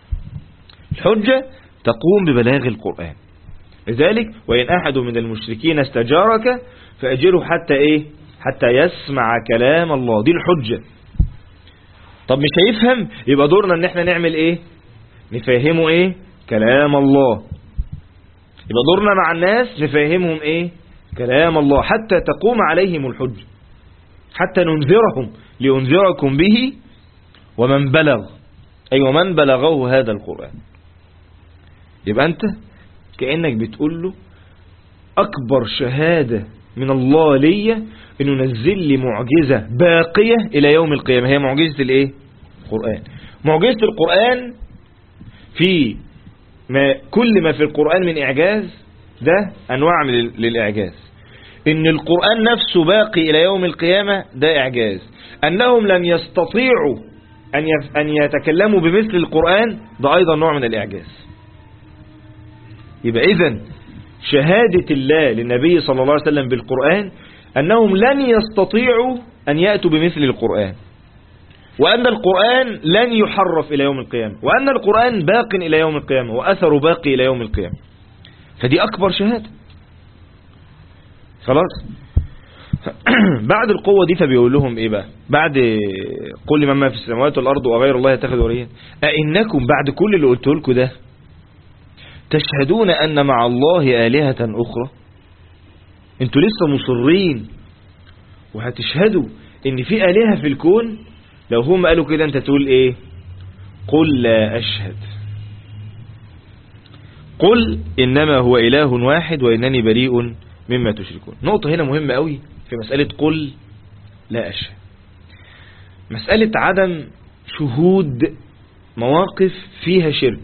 الحجة تقوم ببلاغ القرآن. لذلك وإن أحد من المشركين استجارك فأجره حتى إيه؟ حتى يسمع كلام الله. دي الحجة. طب مش هيفهم، يبقى دورنا ان احنا نعمل ايه؟ نفهمه ايه؟ كلام الله. يبقى دورنا مع الناس نفهمهم ايه؟ كلام الله حتى تقوم عليهم الحجة، حتى ننذرهم لأنذركم به ومن بلغ أي ومن بلغه هذا القرآن. يبقى أنت كأنك بتقول له أكبر شهادة من الله لي إنه نزل لي معجزة باقية إلى يوم القيامة. هي معجزة الإيه؟ القرآن. معجزة القرآن في كل ما في القرآن من إعجاز، ده أنواع للإعجاز. إن القرآن نفسه باقي إلى يوم القيامة ده إعجاز. أنهم لم يستطيعوا أن يتكلموا بمثل القرآن ده أيضا نوع من الإعجاز. يبقى إذن شهادة الله للنبي صلى الله عليه وسلم بالقرآن أنهم لن يستطيعوا أن يأتوا بمثل القرآن، وأن القرآن لن يحرف إلى يوم القيامة، وأن القرآن باق إلى يوم القيامة وأثره باقي إلى يوم القيامة. فدي أكبر شهادة. خلاص. بعد القوة دي فبيقول لهم إيه بقى؟ بعد قل من ما في السماوات والأرض وغير الله يتخذ وليا أئنكم بعد كل اللي قلته لكم ده تشهدون أن مع الله آلهة أخرى؟ انتوا لسه مصرين وهتشهدوا ان في آلهة في الكون؟ لو هم قالوا كده انت تقول ايه؟ قل لا أشهد. قل إنما هو إله واحد وإنني بريء مما تشركون. نقطة هنا مهمة قوي في مسألة قل لا أشهد، مسألة عدم شهود مواقف فيها شرك.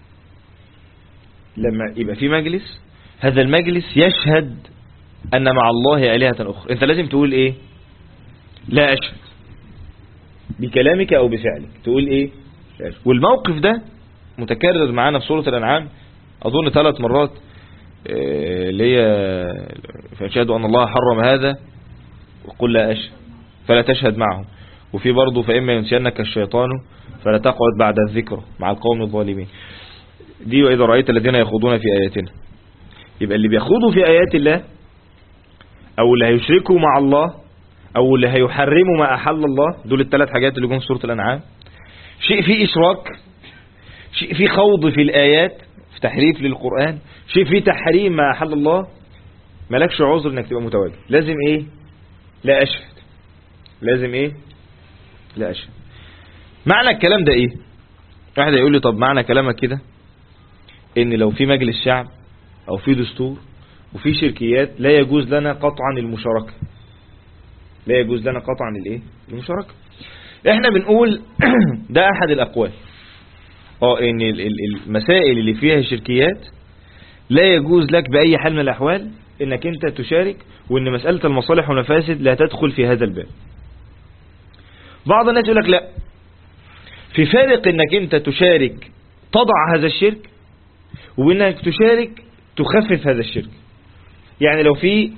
لما يبقى في مجلس، هذا المجلس يشهد أن مع الله آلهة أخرى، أنت لازم تقول إيه؟ لا أشهد، بكلامك أو بفعلك تقول إيه؟ لا أشهد. والموقف ده متكرر معانا في سورة الأنعام أظن 3 مرات، اللي هي فأشهدوا أن الله حرم هذا وقل لا أشهد فلا تشهد معهم. وفي برضه فإما ينسينك الشيطان فلا تقعد بعد الذكر مع القوم الظالمين. دي وإذا رأيت الذين يخوضون في آياتنا. يبقى اللي بيخوضوا في آيات الله أو اللي هيشركوا مع الله أو اللي هيحرموا ما أحل الله، دول ال3 حاجات اللي جم في سورة الأنعام. شيء فيه إشراك، شيء فيه خوض في الآيات في تحريف للقرآن، شيء فيه تحريم ما أحل الله، مالكش عذر انك تبقى متواجد. لازم ايه؟ لا أشهد. لازم ايه؟ لا أشهد. معنى الكلام ده ايه؟ واحد يقول لي طب معنى كلامك كده ان لو في مجلس شعب او في دستور وفي شركيات لا يجوز لنا قطعا المشاركة، لا يجوز لنا قطعا الايه المشاركة. احنا بنقول ده احد الاقوال، ان المسائل اللي فيها شركيات لا يجوز لك باي حال من الاحوال انك انت تشارك، وان مسألة المصالح والمفاسد لا تدخل في هذا الباب. بعض الناس يقول لك لا، في فارق انك انت تشارك تضع هذا الشرك وانك تشارك تخفف هذا الشرك. يعني لو في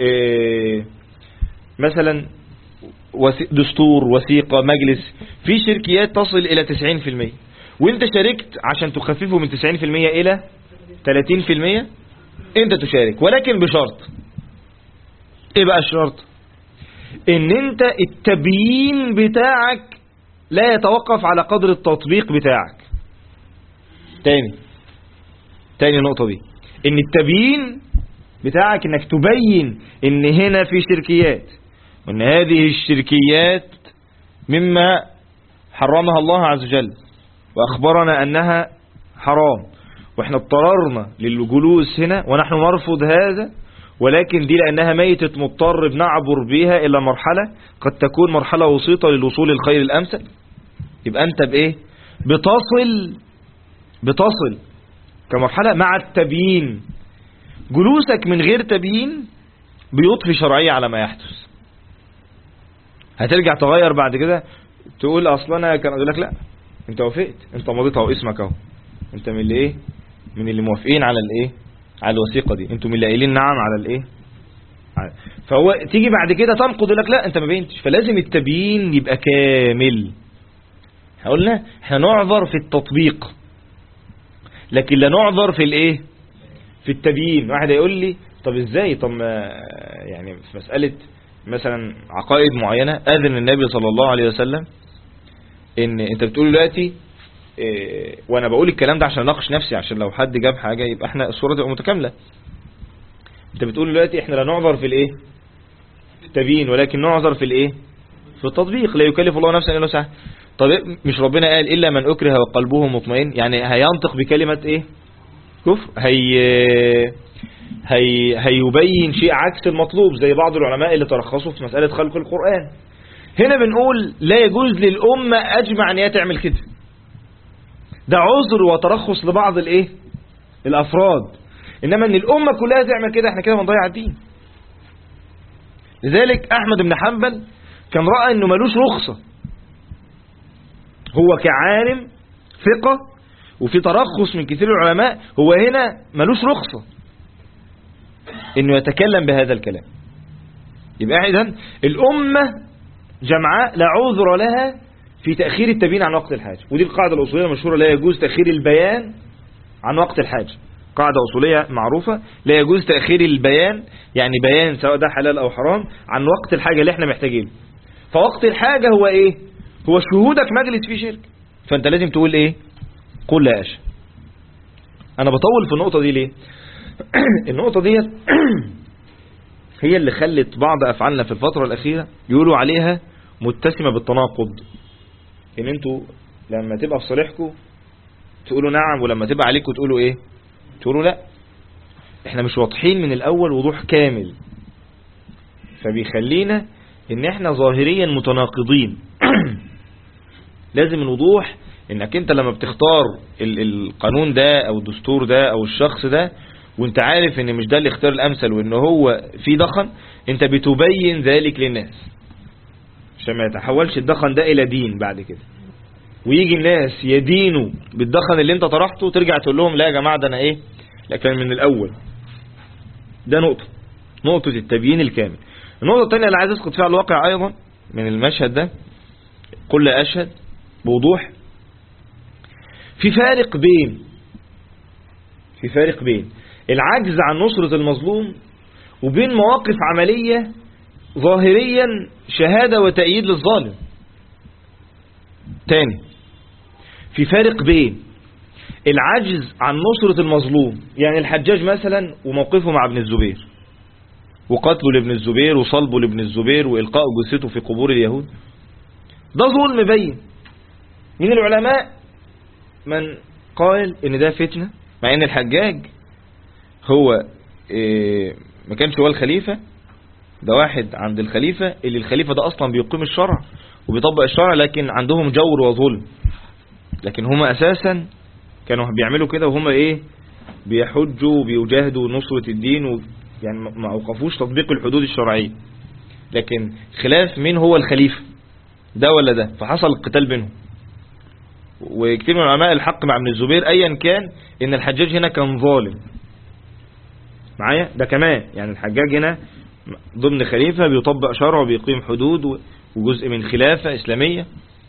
مثلا دستور وثيقة مجلس في شركيات تصل الى 90% وانت شاركت عشان تخففه من 90% الى 30%، انت تشارك، ولكن بشرط. ايه بقى الشرط؟ ان انت التبيين بتاعك لا يتوقف على قدر التطبيق بتاعك. تاني نقطة دي، ان التبيين بتاعك انك تبين ان هنا في شركيات، وان هذه الشركيات مما حرمها الله عز وجل واخبرنا انها حرام، واحنا اضطررنا للجلوس هنا ونحن نرفض هذا، ولكن دي لانها ميتة مضطر بنعبر بها الى مرحلة قد تكون مرحلة وسيطة للوصول للخير الامثل. يبقى انت بايه؟ بتصل كمرحلة مع التبيين. جلوسك من غير تبيين بيضفي شرعية على ما يحدث. هترجع تغير بعد كده تقول اصلا كان اقول لك لا، انت وافقت، انت مضيت اهو، اسمك اهو، انت من اللي ايه، من اللي موافقين على الايه، على الوثيقة دي، انتم من اللي قايلين نعم على الايه. فهو تيجي بعد كده تنقض يقول لك لا انت ما بينتش. فلازم التبيين يبقى كامل. قلنا احنا نعذر في التطبيق لكن لا نعذر في الايه، في التبيين. واحد يقول لي طب ازاي؟ طب يعني في مسألة مثلا عقائد معينة اذن النبي صلى الله عليه وسلم ان انت بتقول دلوقتي وانا بقول الكلام ده عشان اناقش نفسي، عشان لو حد جاب حاجة يبقى احنا الصورة تبقى متكاملة. انت بتقول دلوقتي احنا لا نعذر في الايه، في التبيين، ولكن نعذر في الايه، في التطبيق. لا يكلف الله نفسا الا وسعها. طب مش ربنا قال الا من اكره وقلبه مطمئن؟ يعني هينطق بكلمة ايه، كفر، هيبين شيء عكس المطلوب، زي بعض العلماء اللي ترخصوا في مسألة خلق القرآن. هنا بنقول لا يجوز للأمة أجمع أن هي تعمل كده، ده عذر وترخص لبعض الايه، الأفراد. إنما أن الأمة كلها تعمل كده احنا كده بنضيع الدين. لذلك أحمد بن حنبل كان رأى أنه ملوش رخصة، هو كعالم ثقة وفي ترخص من كثير العلماء، هو هنا ملوش رخصة انه يتكلم بهذا الكلام. يبقى اذن الامة جمعاء لا عذر لها في تأخير التبيين عن وقت الحاجة. ودي القاعدة الأصولية المشهورة، لا يجوز تأخير البيان عن وقت الحاجة. قاعدة أصولية معروفة، لا يجوز تأخير البيان، يعني بيان سواء ده حلال أو حرام، عن وقت الحاجة اللي احنا محتاجينه. فوقت الحاجة هو ايه؟ هو شهودك مجلس فيه شرك، فانت لازم تقول ايه؟ قل لا أشهد. انا بطول في النقطة دي ليه؟ النقطة دي هي اللي خلت بعض افعالنا في الفترة الاخيرة يقولوا عليها متسمة بالتناقض. ان انتوا لما تبقى في صالحكم تقولوا نعم، ولما تبقى عليكم تقولوا ايه؟ تقولوا لا. احنا مش واضحين من الاول وضوح كامل، فبيخلينا ان احنا ظاهريا متناقضين. لازم الوضوح انك انت لما بتختار القانون ده او الدستور ده او الشخص ده وانت عارف ان مش ده الاختيار الامثل وان هو في دخن، انت بتبين ذلك للناس عشان ما يتحولش الدخن ده الى دين بعد كده، ويجي الناس يدينوا بالدخن اللي انت طرحته، ترجع تقول لهم لا يا جماعة ده انا ايه، لكن من الاول. ده نقطة التبيين الكامل. النقطة الثانية اللي عايز اسقط فيها الواقع ايضا من المشهد ده، قل لا اشهد بوضوح. في فارق بين العجز عن نصرة المظلوم وبين مواقف عملية ظاهريا شهادة وتأييد للظالم. تاني، في فارق بين العجز عن نصرة المظلوم، يعني الحجاج مثلا وموقفه مع ابن الزبير وقتله لابن الزبير وصلبه لابن الزبير وإلقاء جثته في قبور اليهود، ده ظلم بين. من العلماء من قال ان ده فتنة، مع ان الحجاج هو ما كانش هو الخليفة، ده واحد عند الخليفة، اللي الخليفة ده اصلا بيقيم الشرع وبيطبق الشرع، لكن عندهم جور وظلم. لكن هم اساسا كانوا بيعملوا كده وهم بيحجوا وبيجاهدوا نصرة الدين يعني ما اوقفوش تطبيق الحدود الشرعية، لكن خلاف مين هو الخليفة، ده ولا ده، فحصل القتال بينهم. وكتير من علماء الحق مع ابن الزبير ايا كان ان الحجاج هنا كان ظالم معايا، ده كمان يعني الحجاج هنا ضمن خليفة بيطبق شرع وبيقيم حدود وجزء من خلافة إسلامية.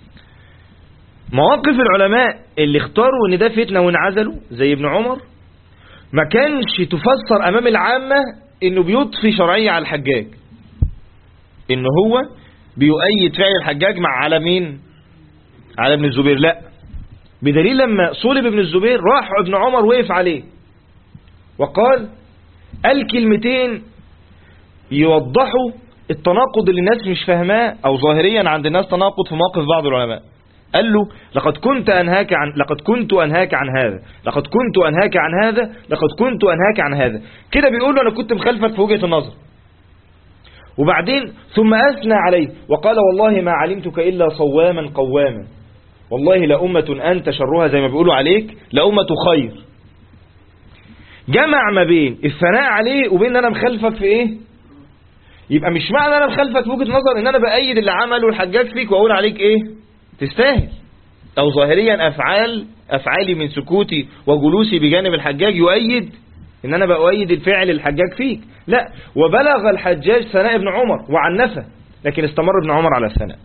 مواقف العلماء اللي اختاروا ان ده فتنة وانعزلوا زي ابن عمر ما كانش تفسر امام العامة انه بيضفي شرعية على الحجاج، انه هو بيؤيد فعل الحجاج على مين، على ابن الزبير، لا، بدليل لما صلب ابن الزبير راح ابن عمر وقف عليه وقال الكلمتين يوضحوا التناقض اللي الناس مش فاهماه، او ظاهريا عند الناس تناقض في موقف بعض العلماء. قال له لقد كنت انهاك عن هذا، لقد كنت انهاك عن هذا، لقد كنت انهاك عن هذا، كده بيقول له انا كنت مخالفك في وجهة النظر. وبعدين ثم اثنى عليه وقال والله ما علمتك الا صواما قواما، والله لأمة أنت شرها، زي ما بيقولوا عليك لأمة خير. جمع ما بين الثناء عليه وبين أنا مخالفك في إيه. يبقى مش معنى أنا مخالفك في وجهة نظر إن أنا بأيد اللي عمله الحجاج فيك وأقول عليك إيه تستاهل، أو ظاهريا أفعالي من سكوتي وجلوسي بجانب الحجاج يؤيد إن أنا بأؤيد الفعل الحجاج فيك، لا. وبلغ الحجاج ثناء ابن عمر وعنفه، لكن استمر ابن عمر على الثناء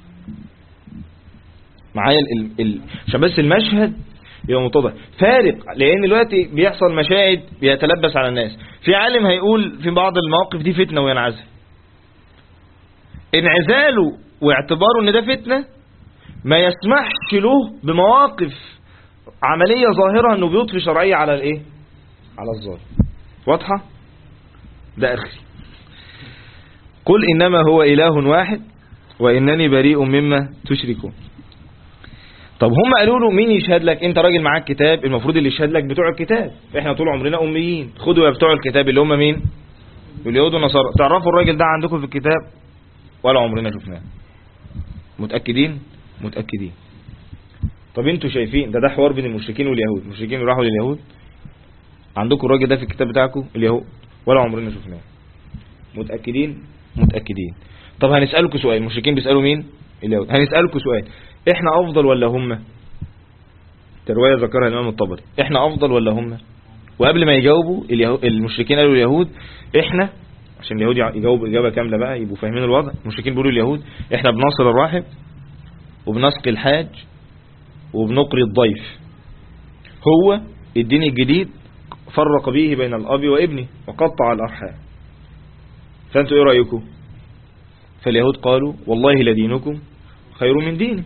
معايا عشان بس المشهد يبقى متضح فارق. لان دلوقتي بيحصل مشاهد بيتلبس على الناس، في عالم هيقول في بعض المواقف دي فتنة وينعزل، انعزاله واعتباره ان ده فتنة ما يسمحش له بمواقف عملية ظاهرة انه بيضفي شرعية على الايه، على الظالم. واضحة؟ ده اخي قل انما هو اله واحد وانني بريء مما تشركون. طب هم قالوا له مين يشهد لك، انت راجل معاك كتاب، المفروض اللي يشهد لك بتوع الكتاب، احنا طول عمرنا اميين، خدوا يا بتوع الكتاب اللي هم مين، اليهود والنصارى، تعرفوا الراجل ده عندكم في الكتاب ولا عمرنا شفناه. متأكدين؟ متأكدين. طب انتوا شايفين ده حوار بين المشركين واليهود، المشركين راحوا لليهود، عندكم الراجل ده في الكتاب بتاعكم اليهود ولا عمرنا شفناه. متأكدين؟ متأكدين. طب هنسألكم سؤال، المشركين بيسألوا مين، اليهود، هنسألكم سؤال، احنا افضل ولا هم؟ الرواية ذكرها الامام الطبري، احنا افضل ولا هم؟ وقبل ما يجاوبوا المشركين قالوا اليهود احنا، عشان اليهود يجاوبوا اجابة كاملة بقى يبقوا فاهمين الوضع، المشركين بيقولوا اليهود احنا بنصل الراحب وبنسقي الحاج وبنقري الضيف، هو الدين الجديد فرق به بين الاب وابنه وقطع الارحام، فانتوا ايه رأيكم؟ فاليهود قالوا والله لدينكم خير من ديني،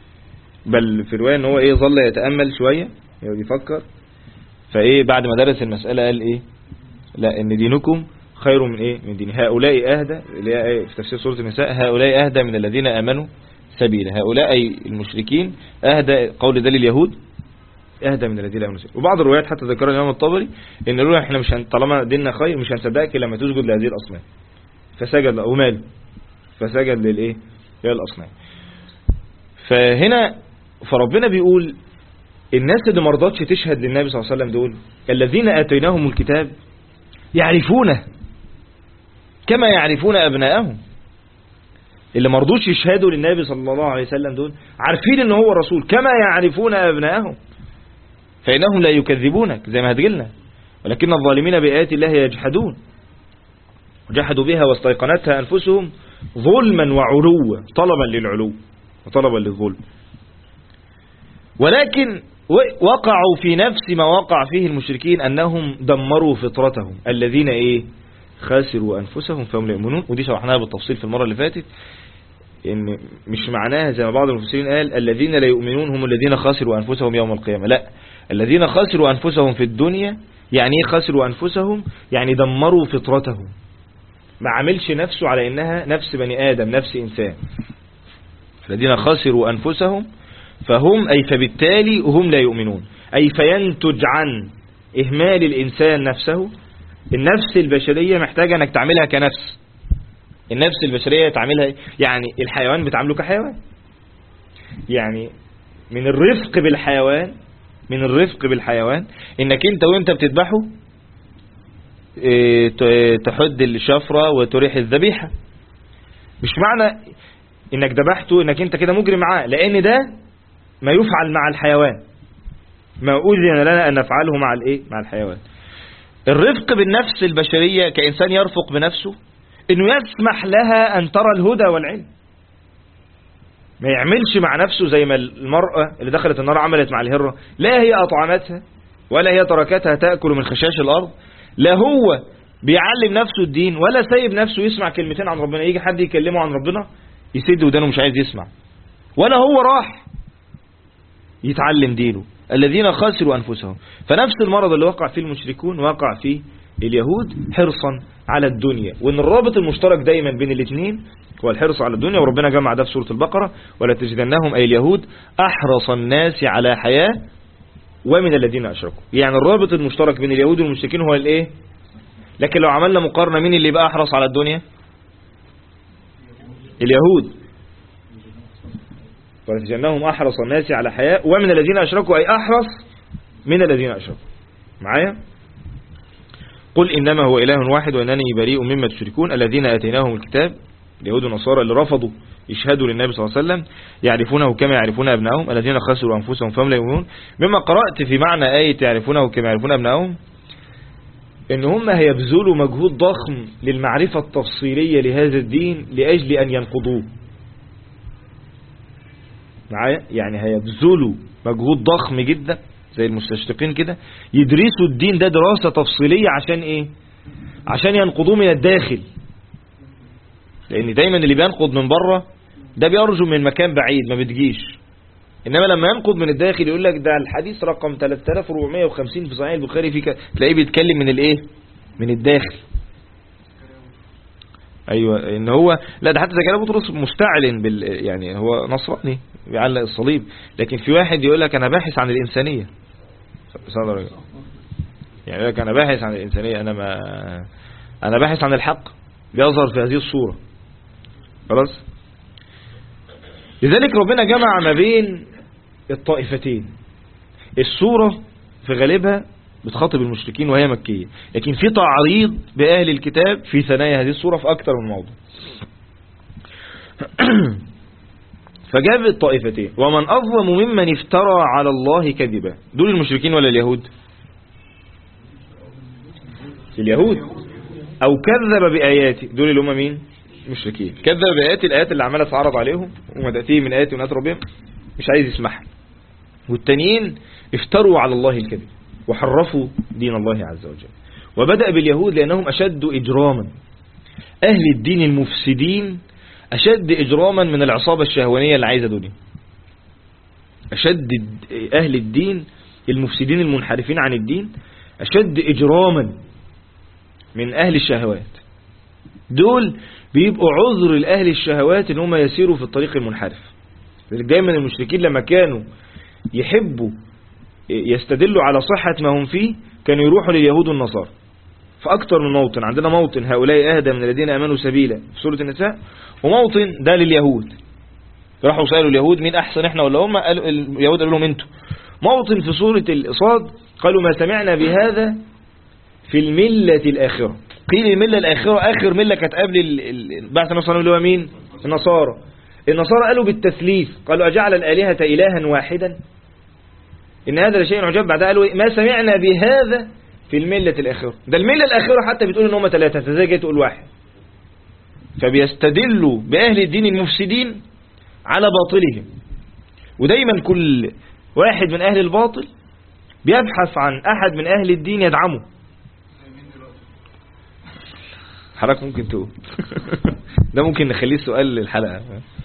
بل في رواية ان هو ظل يتأمل شوية يفكر، بعد ما درس المسألة قال لا ان دينكم خير من من دين هؤلاء اهدى، اللي هي في تفسير سورة النساء هؤلاء اهدى من الذين امنوا سبيلا، هؤلاء المشركين اهدى، قول ده لليهود اهدى من الذين امنوا سبيلا. وبعض الروايات حتى ذكرها الامام الطبري ان قالوا احنا مش طالما ديننا خير مش هنصدقك لما تسجد لهذه الاصنام، فسجد وماله، فسجد للاصنام. فهنا فربنا بيقول الناس اللي ما رضتش تشهد للنبي صلى الله عليه وسلم دول الذين آتيناهم الكتاب يعرفونه كما يعرفون أبناءهم، اللي ما رضوش يشهدوا للنبي صلى الله عليه وسلم دول عارفين ان هو رسول كما يعرفون أبناءهم، فإنهم لا يكذبونك زي ما هتقلنا، ولكن الظالمين بآيات الله يجحدون وجحدوا بها واستيقنتها أنفسهم ظلما وعلوا، طلبا للعلو وطلبا للظلم. ولكن وقعوا في نفس ما وقع فيه المشركين أنهم دمروا فطرتهم الذين خاسروا أنفسهم فهم لا يؤمنون، ودي شرحناها بالتفصيل في المرة اللي فاتت، إن مش معناها زي ما بعض المفسرين قال الذين لا يؤمنون هم الذين خاسروا أنفسهم يوم القيامة، لا، الذين خاسروا أنفسهم في الدنيا. يعني ايه خاسروا أنفسهم؟ يعني دمروا فطرتهم، ما عملش نفسه على إنها نفس بني آدم، نفس إنسان. الذين خاسروا أنفسهم فهم أي فبالتالي هم لا يؤمنون، أي فينتج عن إهمال الإنسان نفسه. النفس البشرية محتاجة أنك تعملها كنفس. النفس البشرية تعملها يعني الحيوان بتعامله كحيوان. يعني من الرفق بالحيوان انك انت وانت بتذبحه تحد الشفرة وتريح الذبيحة. مش معنى انك ذبحته انك انت كده مجرم معاه، لان ده ما يفعل مع الحيوان، ما أذن لنا ان نفعله مع الحيوان. الرفق بالنفس البشرية كإنسان يرفق بنفسه انه يسمح لها ان ترى الهدى والعلم، ما يعملش مع نفسه زي ما المرأة اللي دخلت النار عملت مع الهرة. لا هي أطعمتها ولا هي تركتها تأكل من خشاش الأرض، لا هو بيعلم نفسه الدين ولا سايب نفسه يسمع كلمتين عن ربنا. يجي حد يكلمه عن ربنا يسد ودانه مش عايز يسمع، ولا هو راح يتعلم دينه. الذين خسروا أنفسهم. فنفس المرض اللي وقع فيه المشركون وقع فيه اليهود، حرصا على الدنيا. وان الرابط المشترك دايما بين الاثنين هو الحرص على الدنيا. وربنا جمع ده في سورة البقرة: ولا تجدنهم أي اليهود أحرص الناس على حياة ومن الذين أشركوا. يعني الرابط المشترك بين اليهود والمشركين هو الايه؟ لكن لو عملنا مقارنة مين اللي بقى أحرص على الدنيا؟ اليهود. ولا تجدنهم أحرص الناس على حياة ومن الذين أشركوا، أي أحرص من الذين أشركوا. معايا؟ قل إنما هو إله واحد وإنني بريء مما تشركون. الذين آتيناهم الكتاب، اليهود والنصارى اللي رفضوا يشهدوا للنبي صلى الله عليه وسلم، يعرفونه كما يعرفون أبنائهم. الذين خسروا أنفسهم فهم لا يؤمنون. مما قرأت في معنى آية يعرفونه كما يعرفون أبنائهم إن هم هيبذلوا مجهود ضخم للمعرفة التفصيلية لهذا الدين لأجل أن ينقضوه. معايا؟ يعني هيبذلوا مجهود ضخم جدا زي المستشرقين كده، يدرسوا الدين ده دراسة تفصيلية عشان ايه؟ عشان ينقضوه من الداخل. لان دايما اللي بينقض من بره ده بيرجو من مكان بعيد ما بتجيش، انما لما ينقض من الداخل يقول لك ده الحديث رقم 3450 في صحيح البخاري، تلاقيه بيتكلم من الايه؟ من الداخل. ايوه ان هو لا ده حتى زكريا بطرس مستعلن يعني هو نصراني بيعلق الصليب، لكن في واحد يقول لك انا باحث عن الانسانيه. يعني يقول لك انا باحث عن الانسانيه، انا باحث عن الحق، بيظهر في هذه الصوره. خلاص. لذلك ربنا جمع ما بين الطائفتين. الصوره في غالبها بتخاطب المشركين وهي مكيه، لكن في تعريض باهل الكتاب في ثنايا هذه الصوره في اكثر من موضوع. فجاب الطائفتين. ومن أظلم ممن افترى على الله كذبا. دول المشركين ولا اليهود؟ اليهود. أو كذب بآياتي. دول اللي هم مين؟ المشركين. كذب بآياتي، الآيات اللي عمالة تعرض عليهم وما تأتيه من آيات ونات ربهم مش عايز يسمعها. والتانيين افتروا على الله الكذب وحرفوا دين الله عز وجل. وبدأ باليهود لأنهم أشد إجراما. أهل الدين المفسدين أشد إجراما من العصابة الشهوانية اللي عايزة دنيا. أشد أهل الدين المفسدين المنحرفين عن الدين أشد إجراما من أهل الشهوات. دول بيبقوا عذر لأهل الشهوات إن هم يسيروا في الطريق المنحرف. دايما المشركين لما كانوا يحبوا يستدلوا على صحة ما هم فيه كانوا يروحوا لليهود والنصارى في أكتر من موطن. عندنا موطن هؤلاء أهدى من الذين آمنوا سبيلا في سورة النساء، وموطن ده لليهود. راحوا سألوا اليهود مين أحسن إحنا ولا هم؟ قالوا اليهود قالوا لهم أنتوا. موطن في سورة الصاد قالوا ما سمعنا بهذا في الملة الآخرة. قيل الملة الآخرة آخر ملة كانت قبل بعث النصارى اللي هو مين؟ النصارى. النصارى قالوا بالتثليث، قالوا أجعل الآلهة إلها واحدا إن هذا لشيء عجاب. بعدها قالوا ما سمعنا بهذا في الملة الآخرة. ده الملة الآخرة حتى بتقول إن هم ثلاثة، فازاي جاي تقول واحد؟ فبيستدلوا بأهل الدين المفسدين على باطلهم. ودايما كل واحد من أهل الباطل بيبحث عن أحد من أهل الدين يدعمه. حضرتك ممكن تقول ده ممكن نخليه سؤال للحلقة.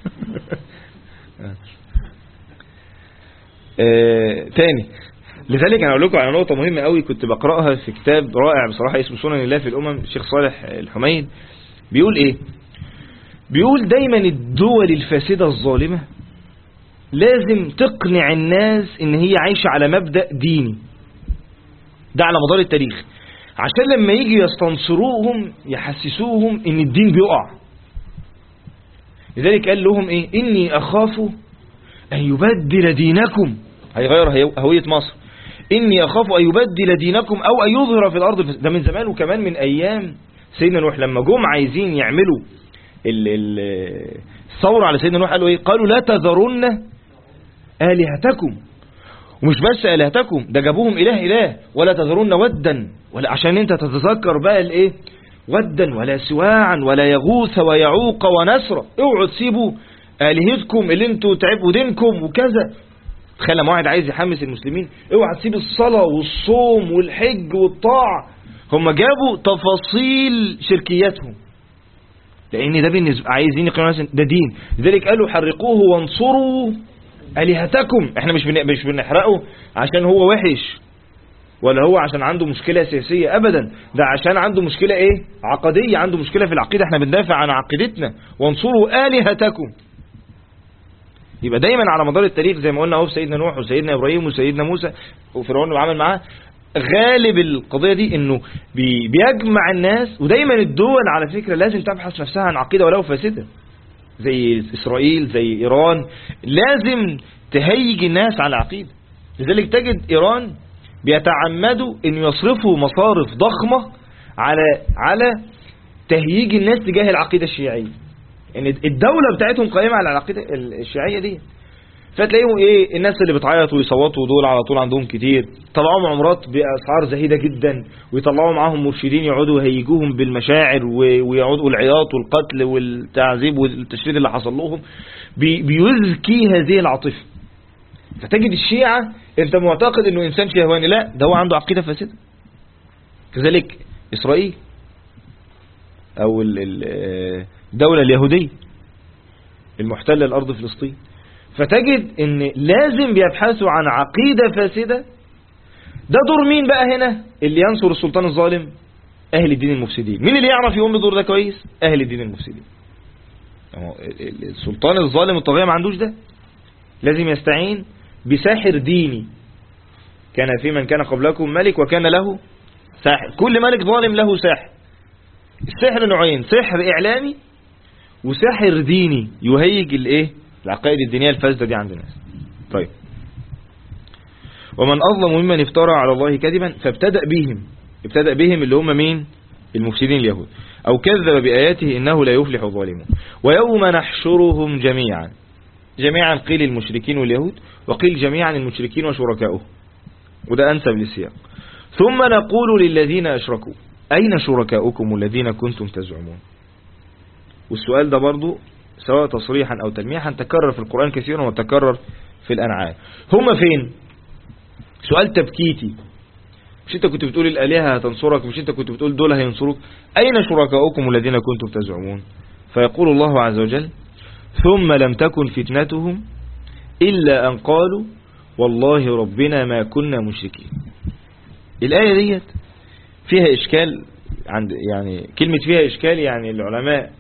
تاني. لذلك انا اقول لكم على نقطة مهمة قوي كنت بقرأها في كتاب رائع بصراحة اسمه سنن الله في الأمم، الشيخ صالح الحميد. بيقول ايه؟ بيقول دايما الدول الفاسدة الظالمة لازم تقنع الناس ان هي عايشة على مبدأ ديني، ده على مدار التاريخ، عشان لما يجي يستنصروهم يحسسوهم ان الدين بيقع. لذلك قال لهم ايه؟ اني اخاف ان يبدل دينكم، هيغير هوية مصر، اني اخاف ان يبدل دينكم او ان يظهر في الارض. ده من زمان، وكمان من ايام سيدنا نوح لما جم عايزين يعملوا الثورة على سيدنا نوح، قالوا ايه؟ قالوا لا تذرن آلهتكم. ومش بس آلهتكم، ده جابوهم إله ولا تذرن ودا، ولا عشان انت تتذكر بقى الايه؟ ودا ولا سواعا ولا يغوث ويعوق ونسر. اوعوا تسيبوا آلهتكم اللي انتوا تعبوا دينكم وكذا. تخيل لما واحد عايز يحمس المسلمين، اوعى تسيب الصلاة والصوم والحج والطاعة. هم جابوا تفاصيل شركياتهم، لان ده بالنسبة عايزين يقيموا الناس ده دين. لذلك قالوا حرقوه وانصروا آلهتكم. احنا مش بنحرقه عشان هو وحش، ولا هو عشان عنده مشكلة سياسية، ابدا، ده عشان عنده مشكلة ايه؟ عقدية، عنده مشكلة في العقيدة. احنا بندافع عن عقيدتنا. وانصروا آلهتكم. يبقى دايما على مدار التاريخ زي ما قلنا اهو، في سيدنا نوح وسيدنا ابراهيم وسيدنا موسى وفرعون وعمل معاه، غالب القضية دي انه بيجمع الناس. ودايما الدول على فكرة لازم تبحث نفسها عن عقيدة ولو فاسدة، زي اسرائيل زي ايران، لازم تهيج الناس على عقيدة. لذلك تجد ايران بيتعمدوا ان يصرفوا مصارف ضخمة على تهييج الناس تجاه العقيدة الشيعية، ان الدولة بتاعتهم قائمة على العقيدة الشيعية دي. فتلاقيهم ايه؟ الناس اللي بتعيط ويصوتوا دول على طول عندهم كتير، طلعوا عمرات باسعار زهيدة جدا، ويطلعوا معاهم مرشدين يقعدوا يهيجوهم بالمشاعر، ويقعدوا العياط والقتل والتعذيب والتشريد اللي حصل لهم، بيزكي هذه العاطفة. فتجد الشيعة انت معتقد انه انسان شهواني، لا، ده هو عنده عقيدة فاسدة. كذلك اسرائيل او الدولة اليهودية المحتلة الارض فلسطين، فتجد ان لازم بيبحثوا عن عقيدة فاسدة. ده دور مين بقى هنا؟ اللي ينصر السلطان الظالم، اهل الدين المفسدين. مين اللي يعرف يقوم بدور ده كويس؟ اهل الدين المفسدين. السلطان الظالم الطاغية ما عندوش ده، لازم يستعين بساحر ديني. كان في من كان قبلكم ملك وكان له ساحر. كل ملك ظالم له ساحر. السحر نوعين، سحر اعلامي وسحر ديني يهيج الايه؟ العقائد الدينية الفاسدة دي عند الناس. طيب، ومن أظلم ممن افترى على الله كذبا فابتدأ بهم اللي هم مين؟ المفسدين اليهود. أو كذب بآياته إنه لا يفلح الظالمون. ويوم نحشرهم جميعا قيل المشركين واليهود، وقيل جميعا المشركين وشركاؤه، وده أنسب للسياق. ثم نقول للذين أشركوا أين شركاؤكم الذين كنتم تزعمون. والسؤال ده برضو سواء تصريحا أو تلميحا تكرر في القرآن كثيرا وتكرر في الأنعام. هم فين؟ سؤال تبكيتي. مش انت كنت بتقول الآلهة هتنصرك، مش انت كنت بتقول دول هينصروك، أين شركاؤكم الذين كنتم تزعمون؟ فيقول الله عز وجل ثم لم تكن فتنتهم إلا أن قالوا والله ربنا ما كنا مشركين. الآية ديت فيها إشكال، يعني كلمة فيها إشكال يعني العلماء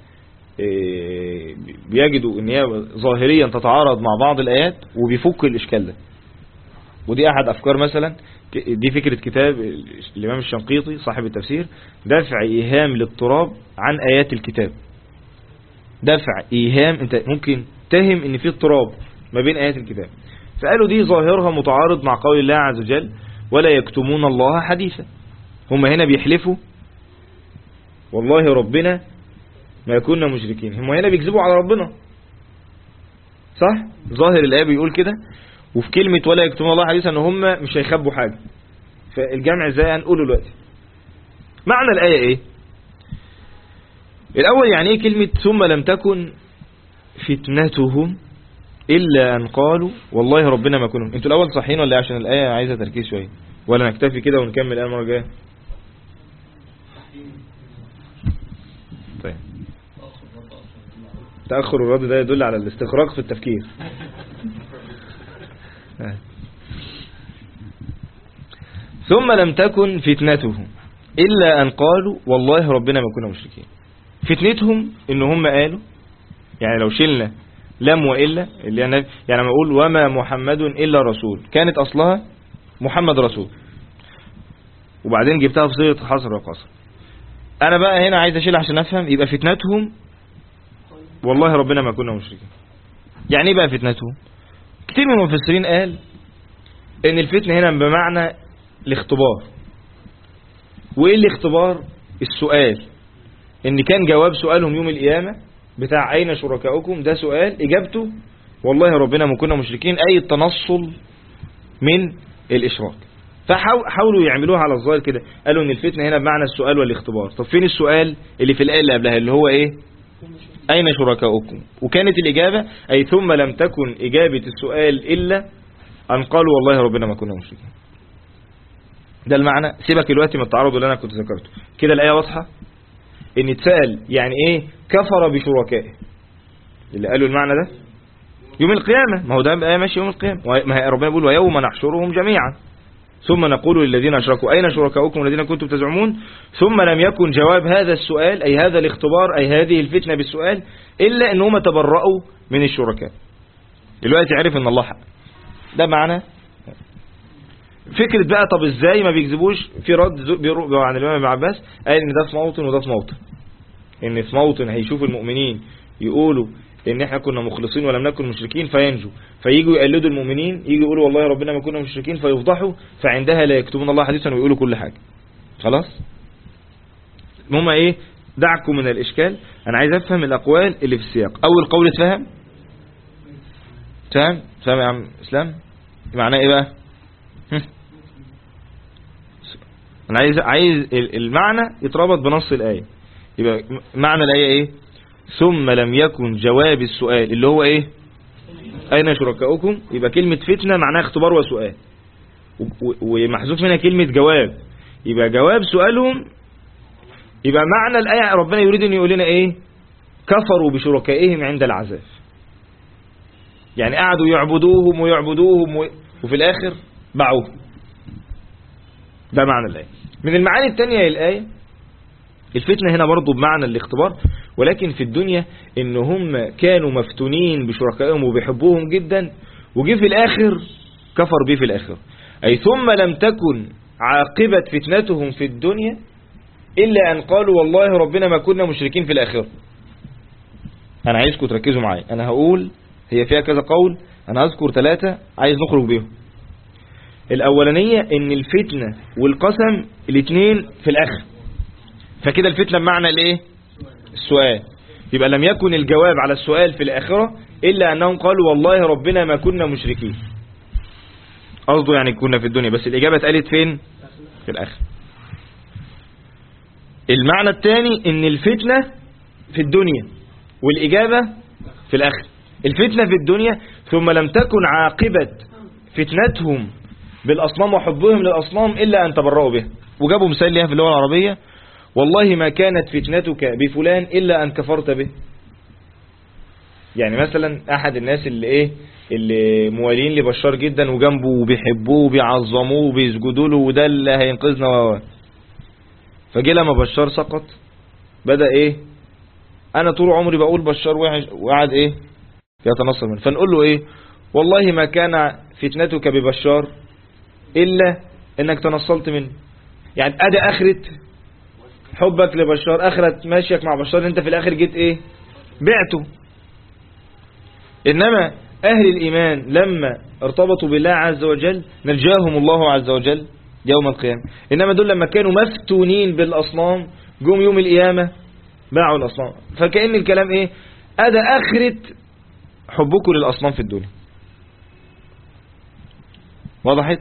بيجدوا ان هي ظاهريا تتعارض مع بعض الآيات وبيفك الإشكال ده. ودي أحد أفكار، مثلا دي فكرة كتاب الإمام الشنقيطي صاحب التفسير، دفع إيهام الاضطراب عن آيات الكتاب. دفع إيهام، انت ممكن تهم ان في اضطراب ما بين آيات الكتاب، فقالوا دي ظاهرها متعارض مع قول الله عز وجل ولا يكتمون الله حديثا. هم هنا بيحلفوا والله ربنا ما كنا مشركين، هم هنا بيكذبوا على ربنا، صح؟ ظاهر الآية بيقول كده. وفي كلمة ولا يكتمون الله حديثا ان هم مش هيخبوا حاجة. فالجمع ازاي هنقوله دلوقتي؟ معنى الآية ايه؟ الأول يعني ايه كلمة ثم لم تكن فتنتهم إلا أن قالوا والله ربنا ما كنا. انتوا الأول صحيين ولا عشان الآية عايزة تركيز شوية، ولا نكتفي كده ونكمل الآية المرة الجاية؟ طيب، تأخر الرد ده يدل على الاستغراق في التفكير. ثم لم تكن فتنتهم إلا أن قالوا والله ربنا ما كنا مشركين. فتنتهم إن هم قالوا، يعني لو شلنا لم وإلا اللي يعني لما أقول وما محمد إلا رسول كانت أصلها محمد رسول، وبعدين جبتها في صيغة حصر وقصر. أنا بقى هنا عايز أشيل عشان أفهم. يبقى فتنتهم والله ربنا ما كنا مشركين. يعني إيه بقى فتنتهم؟ كتير من المفسرين قال إن الفتنة هنا بمعنى الاختبار. وإيه الاختبار؟ السؤال. إن كان جواب سؤالهم يوم القيامة بتاع أين شركاؤكم، ده سؤال إجابته والله ربنا ما كنا مشركين، أي التنصل من الإشراك. فحاولوا يعملوها على الظاهر كده، قالوا إن الفتنة هنا بمعنى السؤال والاختبار. طب فين السؤال اللي في الآية اللي قبلها اللي هو إيه؟ أين شركاؤكم؟ وكانت الإجابة أي ثم لم تكن إجابة السؤال إلا أن قالوا والله ربنا ما كنا مشركين. ده المعنى. سيبك دلوقتي من التعارض اللي أنا كنت ذكرته كده. الآية واضحة إن اتسأل يعني إيه كفر بشركائه، اللي قالوا المعنى ده يوم القيامة. ما هو ده بقى ماشي يوم القيامة. ما هي ربنا بيقول ويوم نحشرهم جميعا ثم نقول للذين أشركوا أين شركاؤكم الذين كنتم تزعمون، ثم لم يكن جواب هذا السؤال أي هذا الاختبار أي هذه الفتنة بالسؤال إلا أنهم تبرؤوا من الشركاء. دلوقتي عرف أن الله حق. ده معنى فكرة بقى. طب إزاي ما بيكذبوش؟ في رد بيروق عن الإمام ابن عباس قال إن ده في موطن وده في موطن. إن في موطن هيشوف المؤمنين يقولوا إن إحنا كنا مخلصين ولم نكن مشركين فينجوا، فييجوا يقلدوا المؤمنين ييجوا يقولوا والله ربنا ما كنا مشركين فيفضحوا، فعندها لا يكتبون الله حديثا ويقولوا كل حاجة. خلاص المهم إيه؟ دعكم من الإشكال. أنا عايز أفهم الأقوال اللي في السياق. أول قول اتفهم؟ فهم يا عم إسلام؟ معناه إيه بقى؟ أنا عايز المعنى يتربط بنص الآية. يبقى معنى الآية إيه؟ ثم لم يكن جواب السؤال اللي هو إيه؟ أين شركاؤكم. يبقى كلمة فتنة معناها اختبار وسؤال، ومحذوف منها كلمة جواب. يبقى جواب سؤالهم. يبقى معنى الآية ربنا يريد أن يقول لنا إيه؟ كفروا بشركائهم عند العذاب. يعني قعدوا يعبدوهم وفي الآخر باعوهم. ده معنى الآية. من المعاني التانية للآية الفتنة هنا برضو بمعنى الاختبار، ولكن في الدنيا إن هم كانوا مفتونين بشركائهم وبيحبوهم جدا، وجي في الآخر كفر به في الآخر. أي ثم لم تكن عاقبة فتنتهم في الدنيا إلا أن قالوا والله ربنا ما كنا مشركين في الآخر. أنا عايزكم تركزوا معي. أنا هقول هي فيها كذا قول، أنا هذكر 3 عايز نخرج بيهم. الأولانية إن الفتنة والقسم الاثنين في الآخر، فكده الفتنة بمعنى الايه؟ السؤال. يبقى لم يكن الجواب على السؤال في الآخرة إلا أنهم قالوا والله ربنا ما كنا مشركين. قصده يعني كنا في الدنيا بس الإجابة اتقالت فين؟ في الآخر. المعنى الثاني إن الفتنة في الدنيا والإجابة في الآخر. الفتنة في الدنيا ثم لم تكن عاقبة فتنتهم بالأصنام وحبهم للأصنام إلا أن تبرؤوا به. وجابوا مثال لها في اللغة العربية والله ما كانت فتنتك بفلان إلا أن كفرت به. يعني مثلا أحد الناس اللي موالين لبشار جدا وجنبه وبيحبوه وبيعظموه وبيسجدوا له وده اللي هينقذنا فجي لما بشار سقط بدأ أنا طول عمري بقول بشار وحش وقعد يتنصر منه. فنقول له والله ما كان فتنتك ببشار إلا إنك تنصلت منه. يعني أدي آخرة حبك لبشار، آخرة ماشيك مع بشار، انت في الآخر جيت بعته. إنما أهل الإيمان لما ارتبطوا بالله عز وجل نجاهم الله عز وجل يوم القيامة. إنما دول لما كانوا مفتونين بالأصنام جم يوم القيامة باعوا الأصنام. فكأن الكلام أدى آخرة حبكم للأصنام في الدنيا. وضحت؟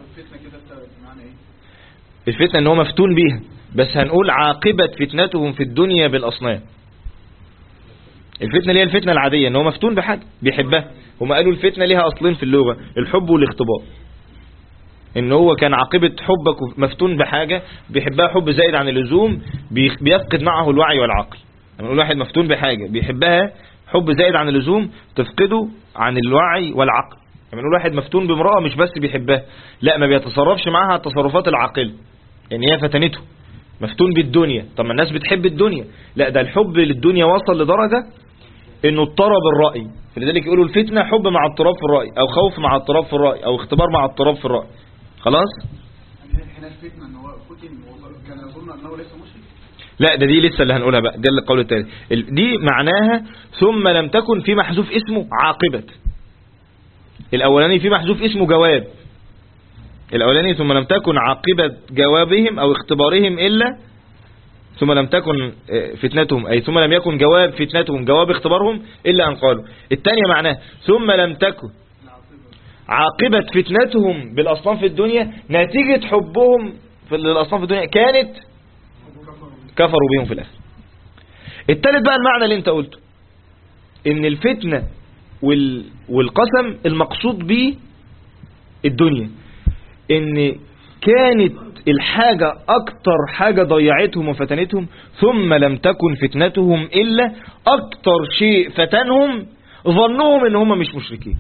الفتنة ان هو مفتون بيها، بس هنقول عاقبة فتنتهم في الدنيا بالأصنام. الفتنة ليها الفتنة العادية ان هو مفتون بحاجة بيحبها. هم قالوا الفتنة ليها أصلين في اللغة، الحب والاختبار. ان هو كان عاقبة حبك مفتون بحاجة بيحبها حب زائد عن اللزوم بيفقد معه الوعي والعقل. نقول واحد مفتون بحاجة بيحبها حب زائد عن اللزوم تفقده عن الوعي والعقل. يعني نقول واحد مفتون بامرأة مش بس بيحبها، لا ما بيتصرفش معها التصرفات العاقلة، يعني هي فتنته. مفتون بالدنيا، طب ما الناس بتحب الدنيا، لا ده الحب للدنيا وصل لدرجة انه اضطرب الرأي، فلذلك يقولوا الفتنة حب مع اضطراب في الرأي، او خوف مع اضطراب في الرأي، او اختبار مع اضطراب في الرأي. خلاص. هنا الفتنة ان هو فتن كان يظن انه ليس مشرك. لا ده دي لسه اللي هنقولها بقى، ده القول الثالث. دي معناها ثم لم تكن في محذوف اسمه عاقبة. الاولاني في محذوف اسمه جواب، الاولاني ثم لم تكن عاقبة جوابهم او اختبارهم الا ثم لم تكن فتنتهم، أي ثم لم يكن جواب فتنتهم جواب اختبارهم إلا أن قالوا. الثانية معناه ثم لم تكن عاقبة فتنتهم بالأصنام في الدنيا نتيجة حبهم للأصنام في الدنيا كانت كفروا بهم في الآخر. الثالث بقى المعنى اللي انت قلته، ان الفتنة والقسم المقصود به الدنيا، ان كانت الحاجة أكتر حاجة ضيعتهم وفتنتهم، ثم لم تكن فتنتهم إلا أكتر شيء فتنهم ظنهم إن هم مش مشركين،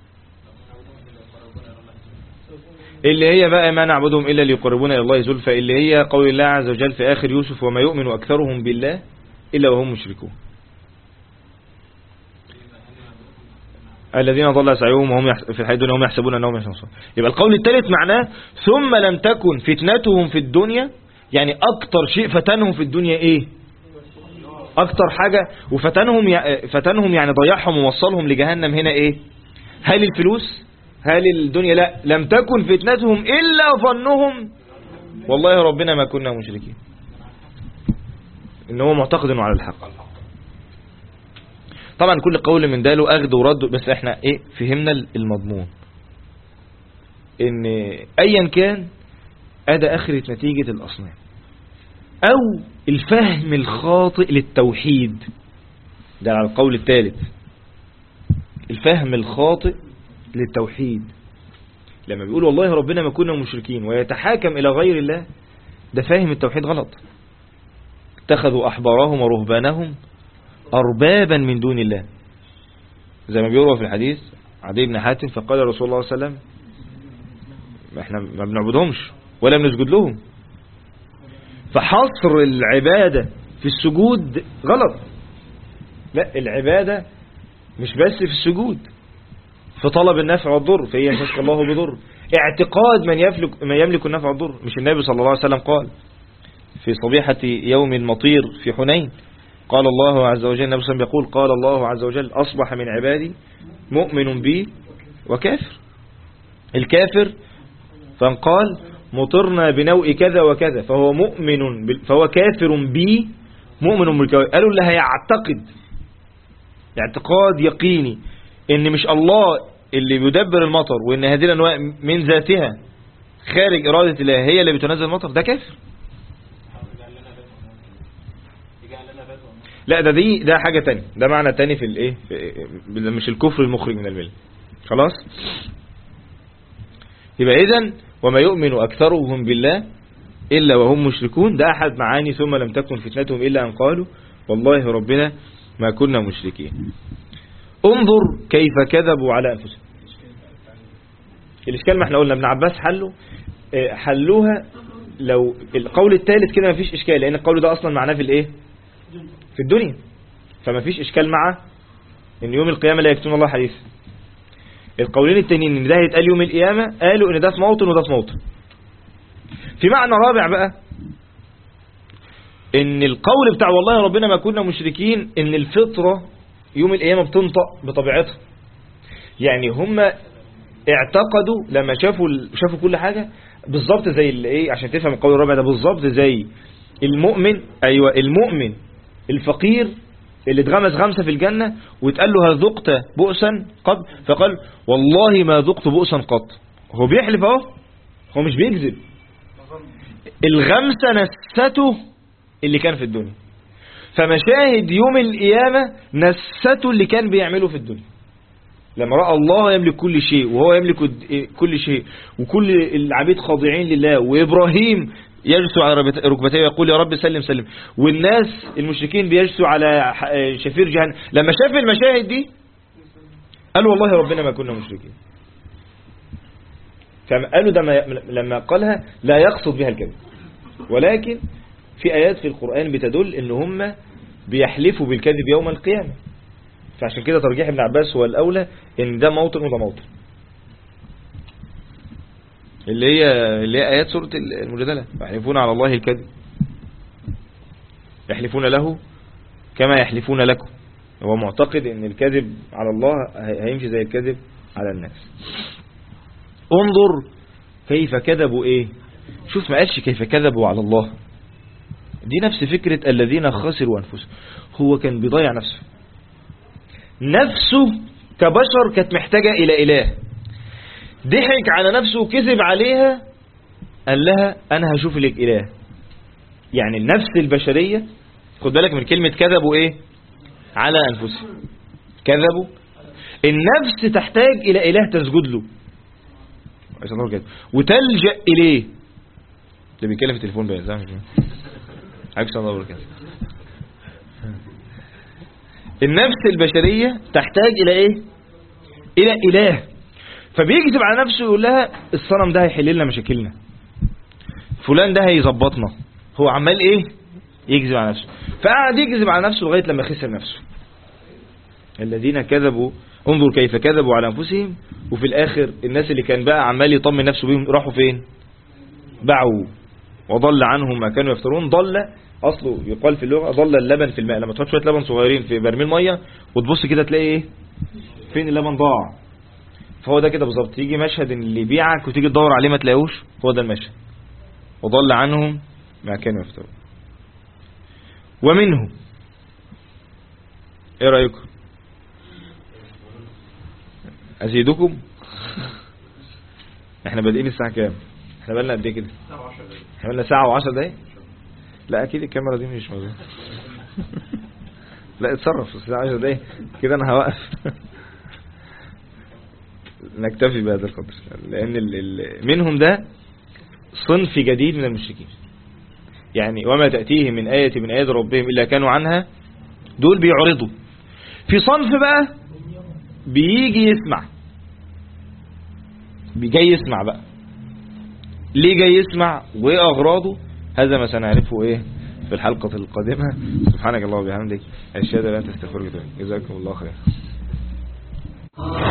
اللي هي بقى ما نعبدهم إلا ليقربونا إلى الله زلفى، اللي هي قول الله عز وجل في آخر يوسف وما يؤمن أكثرهم بالله إلا وهم مشركون الذين ضل سعيهم وهم في الحياة الدنيا هم يحسبون أنهم يحسنون. يبقى القول الثالث معناه ثم لم تكن فتنتهم في الدنيا، يعني أكتر شيء فتنهم في الدنيا إيه؟ أكتر حاجة وفتنهم يعني ضيعهم ووصلهم لجهنم هنا إيه؟ هل الفلوس؟ هل الدنيا؟ لا، لم تكن فتنتهم إلا ظنهم والله ربنا ما كنا مشركين، إن هو معتقد على الحق. طبعا كل قول من ده له أخذ ورد، بس احنا ايه فهمنا المضمون، ان ايا كان ادى اخرة نتيجة الاصنام او الفهم الخاطئ للتوحيد، ده على القول الثالث، الفهم الخاطئ للتوحيد لما بيقول والله ربنا ما كنا مشركين ويتحاكم الى غير الله، ده فاهم التوحيد غلط. اتخذوا احبارهم ورهبانهم أربابا من دون الله، زي ما بيروى في الحديث عدي بن حاتم فقال رسول الله صلى الله عليه وسلم احنا ما بنعبدهمش ولا بنسجد لهم، فحصر العبادة في السجود غلط. لا، العبادة مش بس في السجود، في طلب النفع والضر، فهي يمسك الله بضر، اعتقاد من يملك النفع والضر. مش النبي صلى الله عليه وسلم قال في صبيحة يوم المطير في حنين، قال الله عز وجل، النبي صلى الله عليه وسلم يقول قال الله عز وجل أصبح من عبادي مؤمن بي وكافر. الكافر فقال مطرنا بنوء كذا وكذا، فهو فهو كافر بي مؤمن بالكواكب. قالوا اللي هيعتقد اعتقاد يقيني ان مش الله اللي بيدبر المطر، وان هذه الانواع من ذاتها خارج إرادة الله هي اللي بتنزل المطر، ده كافر. لا ده حاجة تانية، ده معنى تاني في الايه، مش الكفر المخرج من الملة. خلاص. يبقى اذن وما يؤمن اكثرهم بالله الا وهم مشركون، ده احد معاني ثم لم تكن فتنتهم الا ان قالوا والله ربنا ما كنا مشركين. انظر كيف كذبوا على انفسهم. الاشكال ما احنا قلنا ابن عباس حلوها لو القول الثالث كده ما فيش اشكال، لان القول ده اصلا معناه في الايه، في الدنيا، فما فيش اشكال مع ان يوم القيامة لا يكتم الله حديث. القولين التانيين ان ده هيتقال يوم القيامة، قالوا ان ده في موطن وده في موطن. في معنى رابع بقى، ان القول بتاع والله ربنا ما كنا مشركين ان الفطرة يوم القيامة بتنطق بطبيعتها، يعني هم اعتقدوا لما شافوا كل حاجة بالظبط زي الايه، عشان تفهم القول الرابع ده بالظبط زي المؤمن، ايوه المؤمن الفقير اللي اتغمس غمسة في الجنة واتقال له هل ذقت بؤسا قط، فقال والله ما ذقت بؤسا قط. هو بيحلف اهو، هو مش بيكذب، الغمسة نسته اللي كان في الدنيا، فمشاهد يوم القيامة نسته اللي كان بيعمله في الدنيا لما رأى الله يملك كل شيء وهو يملك كل شيء وكل العبيد خاضعين لله، وإبراهيم يجلسوا على ركبتيه ويقول يا رب سلم سلم، والناس المشركين بيجلسوا على شفير جهنم. لما شاف المشاهد دي قال والله ربنا ما كنا مشركين. فقالوا ده لما قالها لا يقصد بها الكذب، ولكن في آيات في القرآن بتدل ان هم بيحلفوا بالكذب يوم القيامة. فعشان كده ترجيح ابن عباس هو الأولى، إن ده موطن وده موطن، اللي هي آيات سورة المجادلة. يحلفون على الله الكذب، يحلفون له كما يحلفون لكم. هو معتقد ان الكذب على الله هيمشي زي الكذب على الناس. انظر كيف كذبوا ايه، شوف ما قالش كيف كذبوا على الله، دي نفس فكرة الذين خسروا أنفسهم. هو كان بيضيع نفسه كبشر، كانت محتاجة إلى إله، ضحك على نفسه وكذب عليها، قال لها أنا هشوف لك إله. يعني النفس البشرية، خد بالك من كلمة كذبوا إيه، على أنفسهم، كذبوا. النفس تحتاج إلى إله تسجد له وتلجأ إليه. اللي بيتكلم في التليفون بقى زعمل النفس البشرية تحتاج إلى إيه، إلى إله. فبيكذب على نفسه يقول لها الصنم ده هيحل لنا مشاكلنا، فلان ده هيظبطنا. هو عمال إيه، يكذب على نفسه. فقعد يكذب على نفسه لغاية لما خسر نفسه. الذين كذبوا، انظر كيف كذبوا على أنفسهم. وفي الآخر الناس اللي كان بقى عمال يطمن نفسه بيهم راحوا فين، باعوا وضل عنهم ما كانوا يفترون. ضل أصله يقال في اللغة ضل اللبن في الماء. لما تحط شوية لبن صغيرين في برميل مية وتبص كده تلاقي ايه، فين اللبن ضاع. فهو ده كده بالظبط، يجي مشهد ان اللي بيعك وتيجي تدور عليه ما تلاقوش، هو ده المشهد. وضل عنهم ما كانوا يفترون. ومنهم، ايه رأيكم، ازيدكم؟ احنا بادئين الساعة كام؟ احنا بقالنا قد ايه كده؟ احنا بقالنا ساعة و10 دقايق. لا اكيد الكاميرا دي مش موجودة. لا اتصرف، الساعة 10 دقايق كده انا هوقف. نكتفي بهذا القدر، لان منهم ده صنف جديد من المشركين. يعني وما تأتيهم من آية من آيات ربهم إلا كانوا عنها، دول بيعرضوا. في صنف بقى بيجي يسمع، جاي يسمع بقى. ليه جاي يسمع وايه اغراضه؟ هذا ما سنعرفه ايه في الحلقة القادمة. سبحانك اللهم وبحمدك، اشهد ان لا اله الا انت، استغفرك واتوب اليك. جزاكم الله خير.